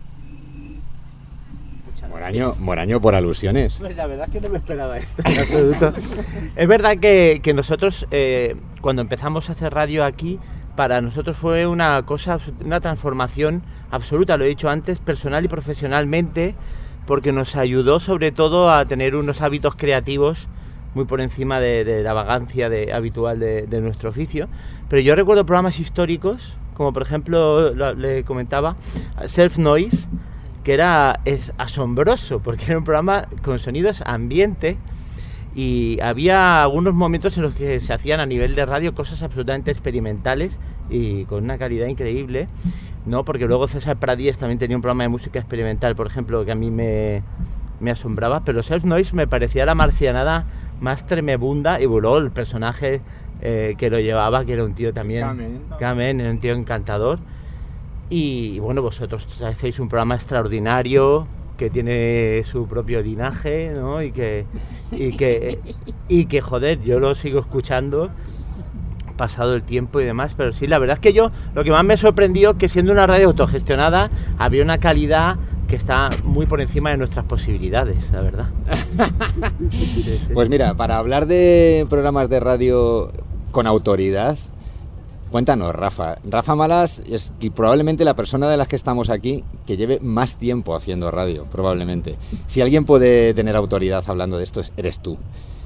Moraño, Moraño por alusiones. Pues la verdad es que no me esperaba esto en absoluto. Es verdad que, que nosotros eh, cuando empezamos a hacer radio aquí, para nosotros fue una cosa, una transformación absoluta, lo he dicho antes, personal y profesionalmente, porque nos ayudó sobre todo a tener unos hábitos creativos muy por encima de, de la vagancia de, habitual de, de nuestro oficio. Pero yo recuerdo programas históricos, como por ejemplo, lo, le comentaba, Self Noise, que era es asombroso, porque era un programa con sonidos ambiente, y había algunos momentos en los que se hacían a nivel de radio cosas absolutamente experimentales y con una calidad increíble, ¿no? Porque luego César Pradíez también tenía un programa de música experimental, por ejemplo, que a mí me, me asombraba, pero Self Noise me parecía la marcianada más tremebunda, y luego el personaje eh, que lo llevaba, que era un tío también, Kamen, Kamen era un tío encantador. Y bueno, vosotros hacéis un programa extraordinario que tiene su propio linaje, ¿no? Y que, y que, y que joder, yo lo sigo escuchando pasado el tiempo y demás, pero sí, la verdad es que yo lo que más me sorprendió es que siendo una radio autogestionada había una calidad que está muy por encima de nuestras posibilidades, la verdad. Sí, sí. Pues mira, para hablar de programas de radio con autoridad, cuéntanos, Rafa. Rafa Malas es probablemente la persona de las que estamos aquí que lleve más tiempo haciendo radio, probablemente. Si alguien puede tener autoridad hablando de esto, eres tú.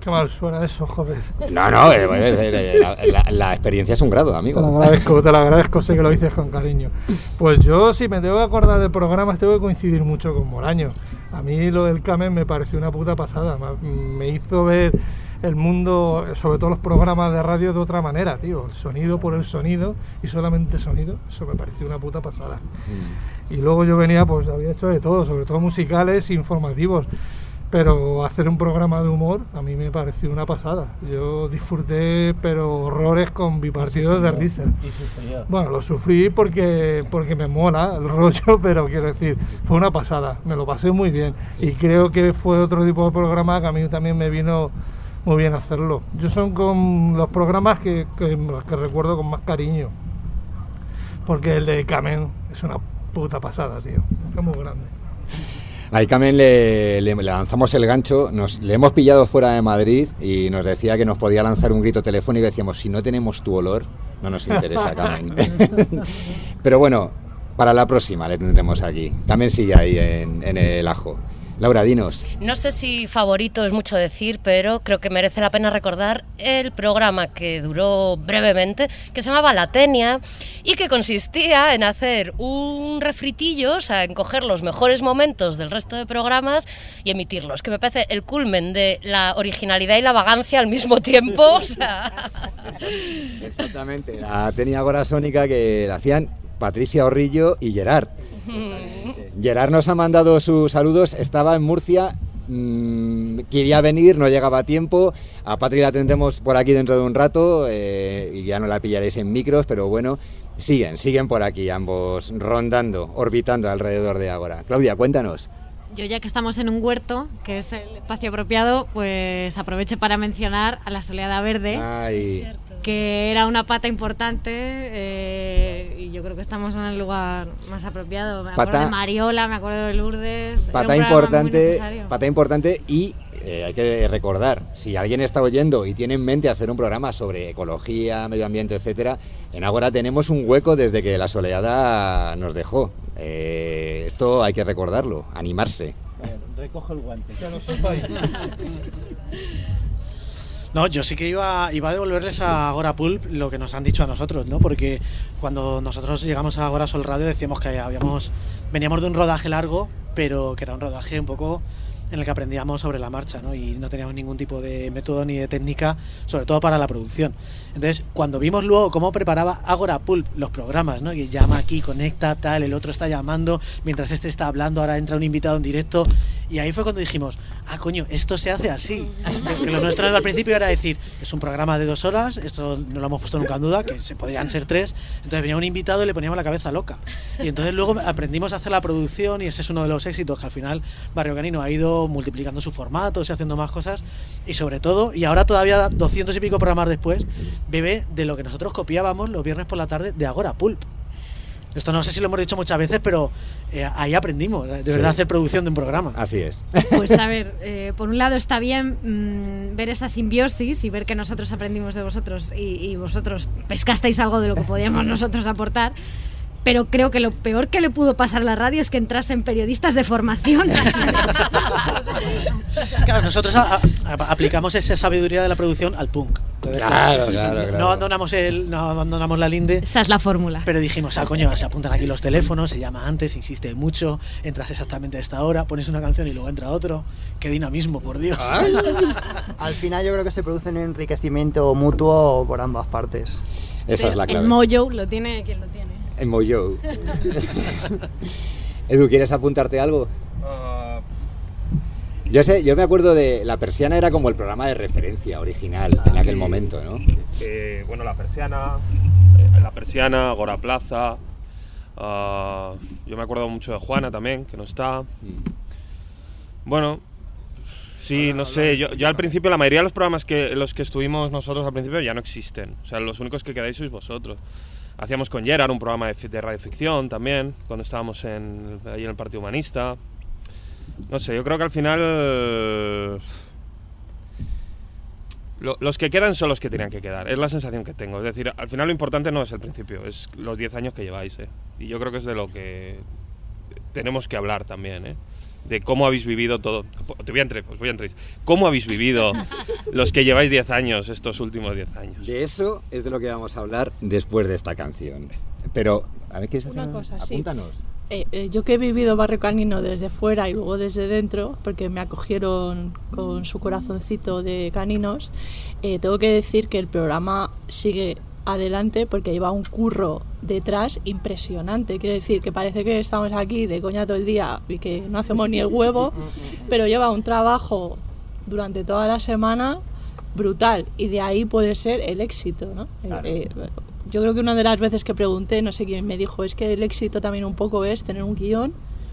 Qué mal suena eso, joder. No, no, eh, eh, la, la, la experiencia es un grado, amigo. Te lo agradezco, te lo agradezco, sé que lo dices con cariño. Pues yo, si me tengo que acordar de programas, tengo que coincidir mucho con Moraño. A mí lo del Kamen me pareció una puta pasada. Me hizo ver el mundo, sobre todo los programas de radio, de otra manera, tío. El sonido por el sonido y solamente sonido, eso me pareció una puta pasada. Mm. Y luego yo venía, pues había hecho de todo, sobre todo musicales e informativos. Pero hacer un programa de humor a mí me pareció una pasada. Yo disfruté, pero horrores con bipartidos de risa. Y sufrió. Bueno, lo sufrí porque, porque me mola el rollo, pero quiero decir, fue una pasada. Me lo pasé muy bien. Y creo que fue otro tipo de programa que a mí también me vino muy bien hacerlo. Yo son con los programas que, que, que recuerdo con más cariño. Porque el de Kamen es una puta pasada, tío. Es muy grande. A Kamen le, le, le lanzamos el gancho, nos, le hemos pillado fuera de Madrid y nos decía que nos podía lanzar un grito telefónico y decíamos, si no tenemos tu olor, no nos interesa Kamen. Pero bueno, para la próxima le tendremos aquí. Kamen sigue ahí en, en el ajo. Laura, dinos. No sé si favorito es mucho decir, pero creo que merece la pena recordar el programa que duró brevemente, que se llamaba La Tenia y que consistía en hacer un refritillo, o sea, en coger los mejores momentos del resto de programas y emitirlos, que me parece el culmen de la originalidad y la vagancia al mismo tiempo. O sea... Exactamente, La Tenia Agora Sónica que la hacían Patricia Orrillo y Gerard. Gerard nos ha mandado sus saludos, estaba en Murcia, mmm, quería venir, no llegaba a tiempo. A Patri la tendremos por aquí dentro de un rato eh, y ya no la pillaréis en micros, pero bueno, siguen, siguen por aquí ambos rondando, orbitando alrededor de Ágora. Claudia, cuéntanos. Yo, ya que estamos en un huerto, que es el espacio apropiado, pues aprovecho para mencionar a la Soleada Verde. Ay. Que era una pata importante eh, y yo creo que estamos en el lugar más apropiado. Me acuerdo pata, de Mariola, me acuerdo de Lourdes. Pata importante, pata importante y eh, hay que recordar, si alguien está oyendo y tiene en mente hacer un programa sobre ecología, medio ambiente, etcétera, en Ágora tenemos un hueco desde que la Soleada nos dejó. Eh, esto hay que recordarlo, animarse. Ver, recojo el guante. Ya lo sepáis. No, yo sí que iba, iba a devolverles a Agora Pulp lo que nos han dicho a nosotros, ¿no? Porque cuando nosotros llegamos a Agora Sol Radio decíamos que habíamos veníamos de un rodaje largo, pero que era un rodaje un poco en el que aprendíamos sobre la marcha, ¿no? Y no teníamos ningún tipo de método ni de técnica, sobre todo para la producción. Entonces, cuando vimos luego cómo preparaba Agora Pulp los programas, ¿no? Y llama aquí, conecta, tal, el otro está llamando, mientras este está hablando, ahora entra un invitado en directo, y ahí fue cuando dijimos, ah, coño, esto se hace así. Que, que lo nuestro al principio era decir, es un programa de dos horas, esto no lo hemos puesto nunca en duda, que se podrían ser tres, entonces venía un invitado y le poníamos la cabeza loca. Y entonces luego aprendimos a hacer la producción, y ese es uno de los éxitos, que al final Barrio Canino ha ido multiplicando sus formatos y haciendo más cosas, y sobre todo, y ahora todavía doscientos y pico programas después, bebe de lo que nosotros copiábamos los viernes por la tarde de Agora Pulp. Esto no sé si lo hemos dicho muchas veces, pero eh, ahí aprendimos, de verdad, sí. a hacer producción de un programa. Así es. Pues a ver, eh, por un lado está bien mmm, ver esa simbiosis y ver que nosotros aprendimos de vosotros y, y vosotros pescasteis algo de lo que podíamos nosotros aportar. Pero creo que lo peor que le pudo pasar a la radio es que entrasen periodistas de formación. Claro, nosotros a, a, aplicamos esa sabiduría de la producción al punk. Entonces, claro, claro, claro. No abandonamos el, no abandonamos la linde. Esa es la fórmula. Pero dijimos, ah, coño, se apuntan aquí los teléfonos, se llama antes, insiste mucho, entras exactamente a esta hora, pones una canción y luego entra otro. Qué dinamismo, por Dios. Al final yo creo que se produce un enriquecimiento mutuo por ambas partes. Esa Pero es la clave. El mojo lo tiene quien lo tiene. El mojo. Edu, ¿quieres apuntarte algo? Uh... Yo sé, yo me acuerdo de La Persiana, era como el programa de referencia original en aquel sí. momento, ¿no? Eh, bueno, La Persiana, eh, La Persiana, Agora Plaza. Uh, yo me acuerdo mucho de Juana también, que no está. Bueno, sí, no sé. Yo, yo al principio, la mayoría de los programas que los que estuvimos nosotros al principio ya no existen. O sea, los únicos que quedáis sois vosotros. Hacíamos con Gerard un programa de, de radioficción también, cuando estábamos en, ahí en el Partido Humanista. No sé, yo creo que al final lo, los que quedan son los que tenían que quedar. Es la sensación que tengo. Es decir, al final lo importante no es el principio, es los diez años que lleváis. ¿eh? Y yo creo que es de lo que tenemos que hablar también. ¿eh? de cómo habéis vivido todo. Te voy a entre, os voy a entrevistar. ¿Cómo habéis vivido los que lleváis diez años, estos últimos diez años? De eso es de lo que vamos a hablar después de esta canción. Pero, a ver, ¿qué es eso? Una cosa, Apúntanos. Sí. Eh, eh, yo que he vivido Barrio Canino desde fuera y luego desde dentro, porque me acogieron con su corazoncito de caninos, eh, tengo que decir que el programa sigue adelante porque lleva un curro detrás impresionante. Quiero decir que parece que estamos aquí de coña todo el día y que no hacemos ni el huevo, pero lleva un trabajo durante toda la semana brutal y de ahí puede ser el éxito, ¿no? Claro. Eh, eh, yo creo que una de las veces que pregunté, no sé quién me dijo, es que el éxito también un poco es tener un guión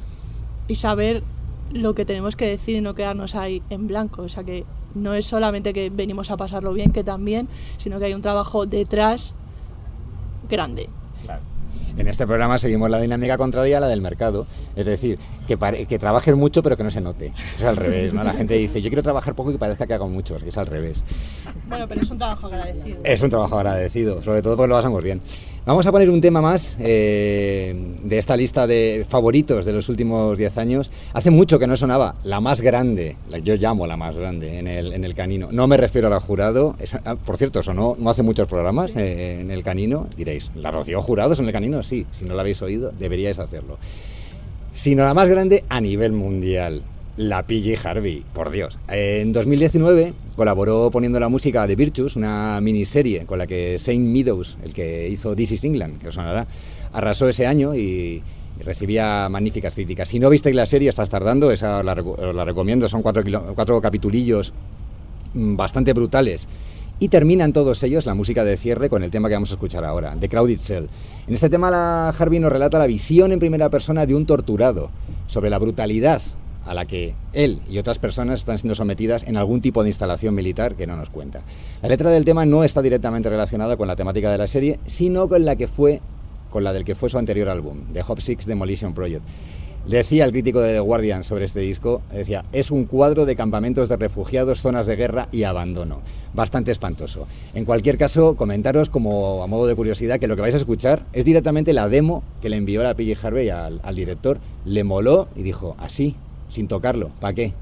y saber lo que tenemos que decir y no quedarnos ahí en blanco. O sea que no es solamente que venimos a pasarlo bien, que también, sino que hay un trabajo detrás grande. Claro. En este programa seguimos la dinámica contraria a la del mercado, es decir, que, pare- que trabajes mucho pero que no se note. Es al revés, ¿no? La gente dice, yo quiero trabajar poco y que parezca que hago mucho, es al revés. Bueno, pero es un trabajo agradecido. Es un trabajo agradecido, sobre todo porque lo pasamos bien. Vamos a poner un tema más eh, de esta lista de favoritos de los últimos diez años. Hace mucho que no sonaba la más grande, la, yo llamo la más grande en el, en el Canino. No me refiero a la Jurado, es, ah, por cierto, sonó no hace muchos programas sí. eh, en el Canino. Diréis, ¿la Rocío Jurado es en el Canino? Sí, si no la habéis oído, deberíais hacerlo. Sino la más grande a nivel mundial. La P J Harvey, por Dios. En dos mil diecinueve colaboró poniendo la música de Virtues, una miniserie con la que Shane Meadows, el que hizo This is England, que os sonará, arrasó ese año y recibía magníficas críticas. Si no visteis la serie, estás tardando, esa os la, os la recomiendo, son cuatro, kilo, cuatro capitulillos bastante brutales. Y terminan todos ellos la música de cierre con el tema que vamos a escuchar ahora, The Crowded Cell. En este tema la Harvey nos relata la visión en primera persona de un torturado sobre la brutalidad a la que él y otras personas están siendo sometidas en algún tipo de instalación militar que no nos cuenta. La letra del tema no está directamente relacionada con la temática de la serie, sino con la que fue, con la del que fue su anterior álbum, The Hop Six Demolition Project. Decía el crítico de The Guardian sobre este disco, decía, es un cuadro de campamentos de refugiados, zonas de guerra y abandono. Bastante espantoso. En cualquier caso, comentaros como a modo de curiosidad que lo que vais a escuchar es directamente la demo que le envió la P J Harvey al, al director. Le moló y dijo, así, sin tocarlo, ¿para qué?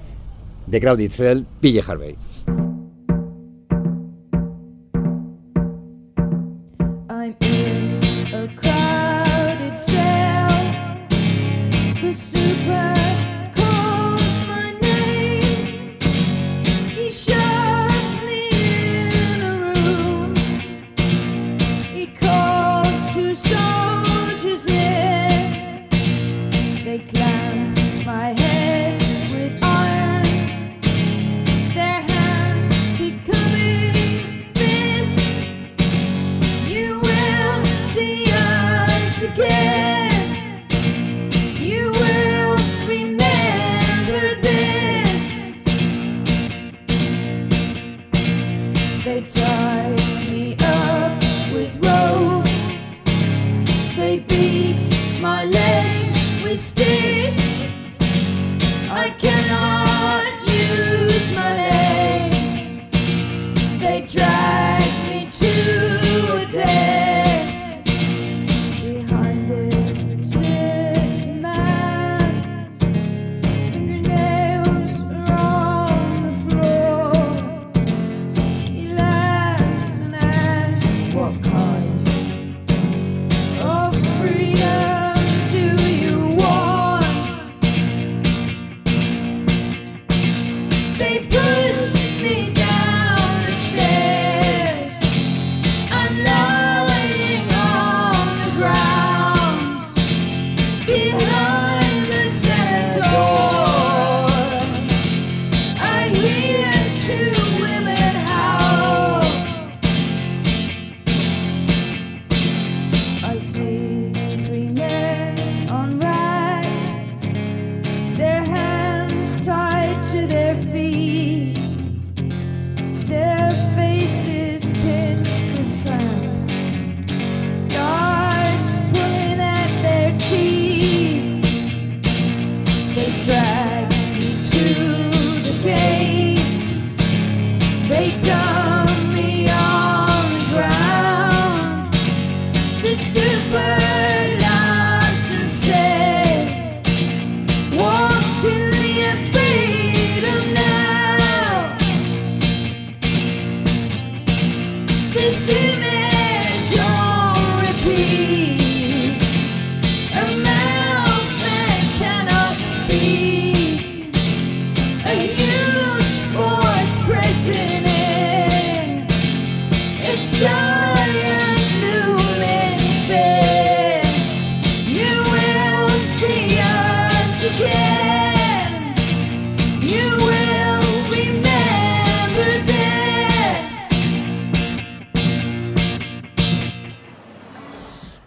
The Crowded Cell, P J Harvey. I'm in a crowded cell. The super calls my name. He shoves me in a room. He calls two soldiers in. They climb my head with irons, their hands becoming fists. You will see us again. You will remember this. They tie me up with ropes. They beat my legs with sticks. I cannot use my legs. They drag me to a desk. Behind it sits a man. Fingernails are on the floor. He laughs and asks, what kind of freedom do you want? They push me down the stairs. I'm lying on the ground behind the center door. I hear two women howl. I see three men on racks, their hands tied to their feet, their faces pinched with clamps, guards pulling at their teeth. They drag me to the gates. They dump me on the ground. The super license says, walk to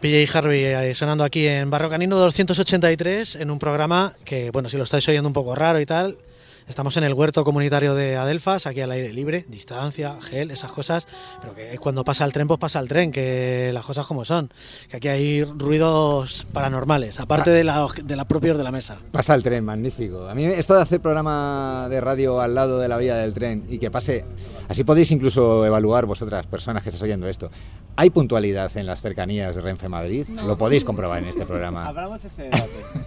P J Harvey eh, sonando aquí en Barrio Canino doscientos ochenta y tres, en un programa que, bueno, si lo estáis oyendo un poco raro y tal, estamos en el huerto comunitario de Adelfas, aquí al aire libre, distancia, gel, esas cosas, pero que cuando pasa el tren, pues pasa el tren, que las cosas como son, que aquí hay ruidos paranormales, aparte de la, de la propios de la mesa. Pasa el tren, magnífico. A mí esto de hacer programa de radio al lado de la vía del tren y que pase, así podéis incluso evaluar vosotras, personas que estáis oyendo esto. ¿Hay puntualidad en las cercanías de Renfe Madrid? No. Lo podéis comprobar en este programa. Abramos ese debate.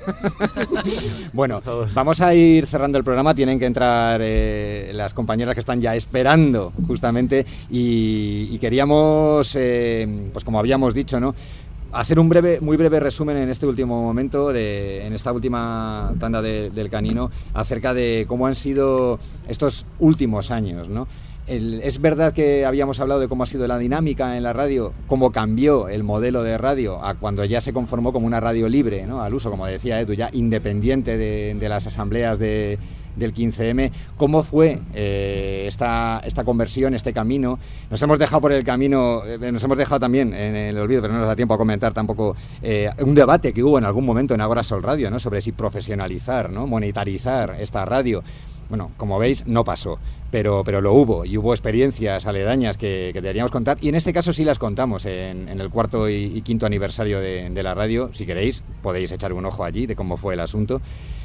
Bueno, vamos a ir cerrando el programa. Tienen que entrar eh, las compañeras que están ya esperando, justamente, y, y queríamos, eh, pues como habíamos dicho, ¿no?, hacer un breve, muy breve resumen en este último momento, de, en esta última tanda de, del Canino, acerca de cómo han sido estos últimos años, ¿no? El, es verdad que habíamos hablado de cómo ha sido la dinámica en la radio, cómo cambió el modelo de radio a cuando ya se conformó como una radio libre, ¿no?, al uso, como decía Edu, ya independiente de, de las asambleas de, del quince eme. ¿Cómo fue eh, esta, esta conversión, este camino? Nos hemos dejado por el camino, eh, nos hemos dejado también en el olvido, pero no nos da tiempo a comentar tampoco, eh, un debate que hubo en algún momento en Agora Sol Radio, ¿no?, sobre si profesionalizar, ¿no?, monetarizar esta radio. Bueno, como veis, no pasó, pero, pero lo hubo, y hubo experiencias aledañas que, que deberíamos contar, y en este caso sí las contamos en, en el cuarto y, y quinto aniversario de, de la radio. Si queréis, podéis echar un ojo allí de cómo fue el asunto.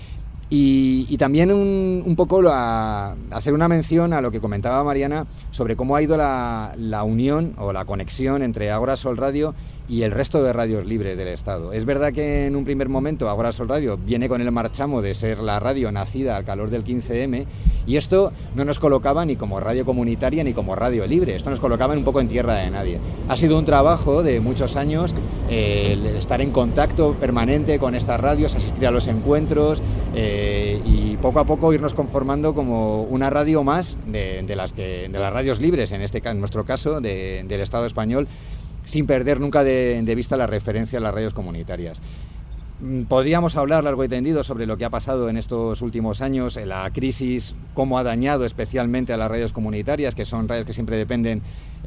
Y, y también un, un poco a, hacer una mención a lo que comentaba Mariana sobre cómo ha ido la, la unión o la conexión entre Agora Sol Radio y el resto de radios libres del Estado. Es verdad que en un primer momento Agora Sol Radio viene con el marchamo de ser la radio nacida al calor del quince eme, y esto no nos colocaba ni como radio comunitaria ni como radio libre, esto nos colocaba un poco en tierra de nadie. Ha sido un trabajo de muchos años, eh, el estar en contacto permanente con estas radios, asistir a los encuentros, eh, y poco a poco irnos conformando como una radio más de, de, las, que, de las radios libres, en, este, en nuestro caso, de, del Estado español, sin perder nunca de, de vista la referencia a las radios comunitarias. Podríamos hablar largo y tendido sobre lo que ha pasado en estos últimos años, en la crisis, cómo ha dañado especialmente a las radios comunitarias, que son radios que siempre dependen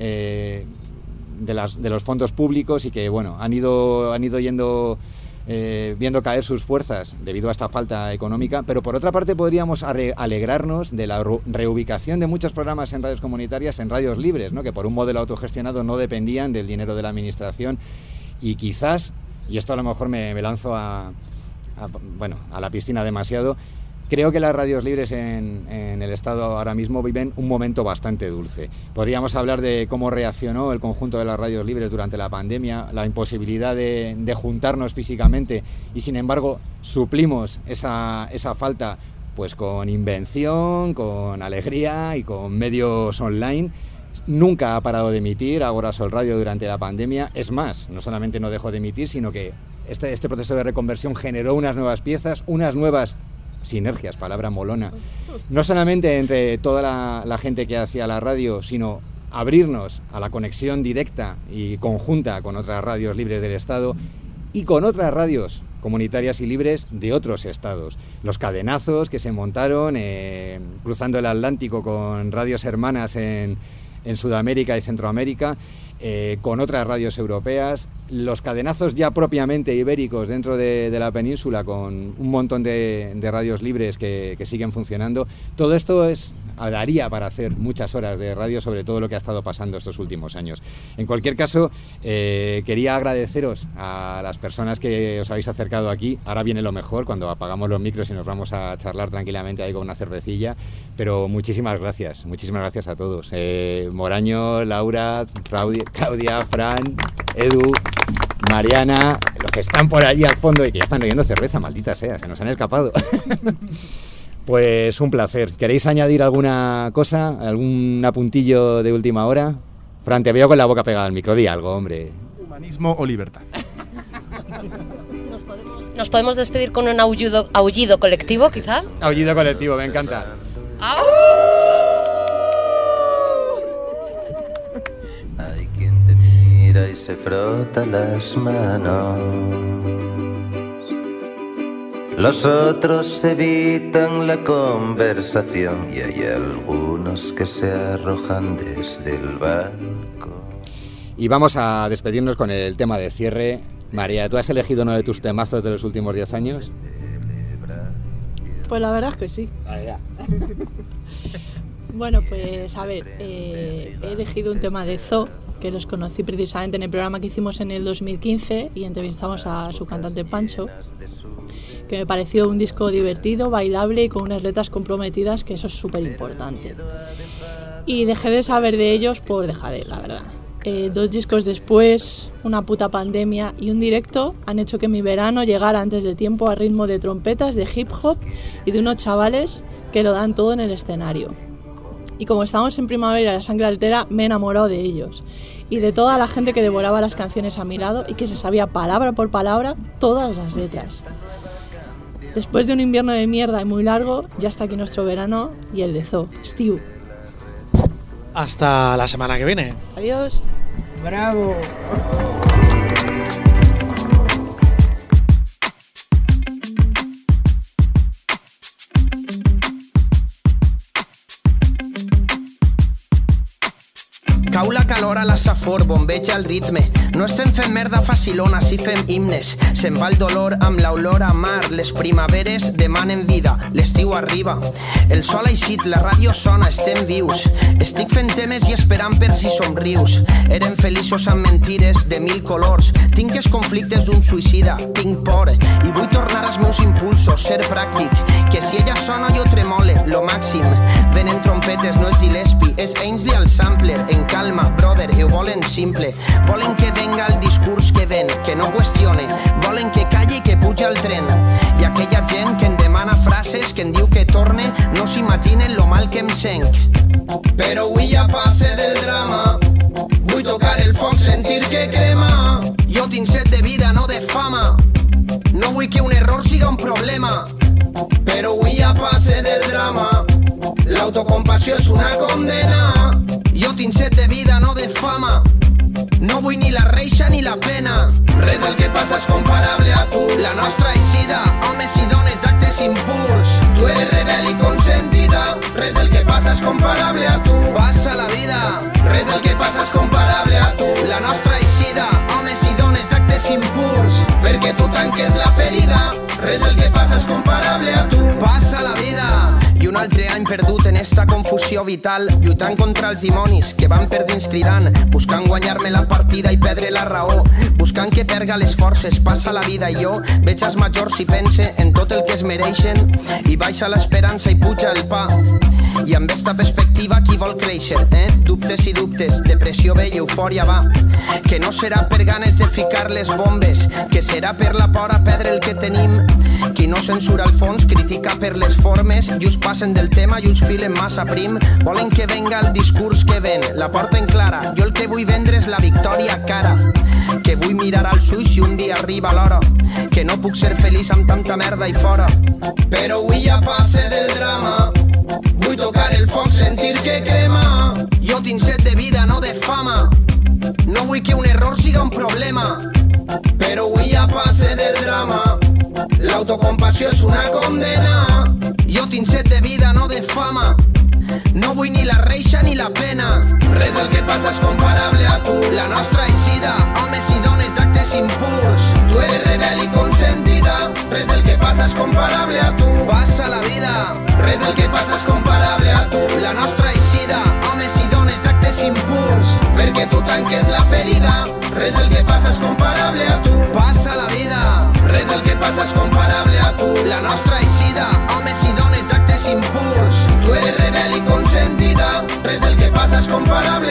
eh, de, las, de los fondos públicos y que, bueno, han ido, han ido yendo... Eh, viendo caer sus fuerzas debido a esta falta económica, pero por otra parte podríamos alegrarnos de la reubicación de muchos programas en radios comunitarias en radios libres, ¿no?, que por un modelo autogestionado no dependían del dinero de la administración, y quizás, y esto a lo mejor me, me lanzo a, a, bueno, a la piscina demasiado, creo que las radios libres en, en el Estado ahora mismo viven un momento bastante dulce. Podríamos hablar de cómo reaccionó el conjunto de las radios libres durante la pandemia, la imposibilidad de, de juntarnos físicamente, y sin embargo suplimos esa, esa falta pues con invención, con alegría y con medios online. Nunca ha parado de emitir Agora Sol Radio durante la pandemia. Es más, no solamente no dejó de emitir, sino que este, este proceso de reconversión generó unas nuevas piezas, unas nuevas sinergias, palabra molona, no solamente entre toda la, la gente que hacía la radio, sino abrirnos a la conexión directa y conjunta con otras radios libres del Estado y con otras radios comunitarias y libres de otros estados. Los cadenazos que se montaron eh, cruzando el Atlántico con radios hermanas en, en Sudamérica y Centroamérica, eh, con otras radios europeas, los cadenazos ya propiamente ibéricos dentro de, de la península, con un montón de, de radios libres que, que siguen funcionando. Todo esto es, daría para hacer muchas horas de radio sobre todo lo que ha estado pasando estos últimos años. En cualquier caso, eh, quería agradeceros a las personas que os habéis acercado aquí. Ahora viene lo mejor, cuando apagamos los micros y nos vamos a charlar tranquilamente ahí con una cervecilla, pero muchísimas gracias, muchísimas gracias a todos. Eh, Moraño, Laura, Claudia, Claudia, Fran, Edu, Mariana, los que están por allí al fondo y que ya están bebiendo cerveza, maldita sea, se nos han escapado. Pues un placer. ¿Queréis añadir alguna cosa, algún apuntillo de última hora? Fran, te veo con la boca pegada al micro, di algo, hombre. Humanismo o libertad. ¿Nos podemos, ¿Nos podemos despedir con un aullido, aullido colectivo, quizá? Aullido colectivo, me encanta. ¡Au! Hay quien te mira y se frota las manos. Los otros evitan la conversación y hay algunos que se arrojan desde el balcón. Y vamos a despedirnos con el tema de cierre, María, ¿tú has elegido uno de tus temazos de los últimos diez años? Pues la verdad es que sí. Ah, ya. Bueno, pues a ver, eh, he elegido un tema de Zoo, que los conocí precisamente en el programa que hicimos en el dos mil quince y entrevistamos a su cantante Pancho, que me pareció un disco divertido, bailable y con unas letras comprometidas, que eso es súper importante. Y dejé de saber de ellos por dejadez, la verdad. Eh, dos discos después, una puta pandemia y un directo han hecho que mi verano llegara antes de tiempo a ritmo de trompetas, de hip hop y de unos chavales que lo dan todo en el escenario. Y como estamos en primavera y la sangre altera, me he enamorado de ellos y de toda la gente que devoraba las canciones a mi lado y que se sabía palabra por palabra todas las letras. Después de un invierno de mierda y muy largo, ya está aquí nuestro verano y el de Zoo, Stew. Hasta la semana que viene. Adiós. ¡Bravo! Cau la calor a la safor, bombeja el ritme. No estem fent merda facilona, si fem himnes. Se'n va el dolor amb l'olor a mar. Les primaveres demanen vida, l'estiu arriba. El sol ha eixit, la ràdio sona, estem vius. Estic fent temes i esperant per si somrius. Érem feliços amb mentires de mil colors. Tinc els conflictes d'un suïcida, tinc por. I vull tornar als meus impulsos, ser pràctic. Que si ella sona jo tremole, lo màxim. Venen trompetes, no és Gillespie, és Ainsley al sampler, en calma, brother, ho volen simple. Volen que venga el discurs que ven, que no qüestione. Volen que calli i que puja el tren. I aquella gent que em demana frases, que em diu que torne, no s'imaginen lo mal que em senc. Però avui ja passe del drama. Vull tocar el foc, sentir que crema. Jo tinc set de vida, no de fama. No vull que un error siga un problema. Però avui ja passe del drama. L'autocompassió és una condena. Jo tinc set de vida, no de fama. No vull ni la reixa ni la pena. Res del que passa és comparable a tu. La nostra eixida, homes i dones d'actes impurs. Tu eres rebel i consentida. Res del que passa és comparable a tu. Passa la vida. Res del que passa és comparable a tu. La nostra eixida, homes i dones d'actes impurs. Perquè tu tanques la ferida. Res del que passa és comparable a tu. Passa la vida. I un altre any perdut en esta confusió vital, lluitant contra els dimonis que van per dins cridant, buscant guanyar-me la partida i perdre la raó, buscant que perga les forces. Passa la vida i jo veig els majors i pense en tot el que es mereixen i baixa l'esperança i puja el pa. I amb esta perspectiva qui vol créixer, eh? Dubtes i dubtes, depressió ve i eufòria va. Que no serà per ganes de ficar les bombes, que serà per la por a perdre el que tenim. Qui no censura al fons critica per les formes i us passen del tema i us filen massa prim. Volen que venga el discurs que ven, la porten clara. Jo el que vull vendre és la victòria cara. Que vull mirar als ulls i un dia arriba l'hora. Que no puc ser feliç amb tanta merda i fora. Però avui ja passe del drama. Vull tocar el foc, sentir que crema. Jo tinc set de vida, no de fama. No vull que un error siga un problema. Però avui ja passe del drama. L'autocompassió és una condena. Jo tinc set de vida, no de fama. No vull ni la reixa ni la pena. Res del que passa és comparable a tu. La nostra eixida, homes i dones d'actes impurs. Tu eres rebel i consentida. Res del que passa és comparable a tu. Passa la vida. Res del que passa és comparable a tu. La nostra eixida, homes i dones d'actes impurs. Perquè tu tanques la ferida. Res del que passa és comparable a tu. Passa la vida. Res del que passa és comparable a tu. La nostra eixida, homes i dones d'actes impurs. Tu eres rebel i consentida. Res del que passa és comparable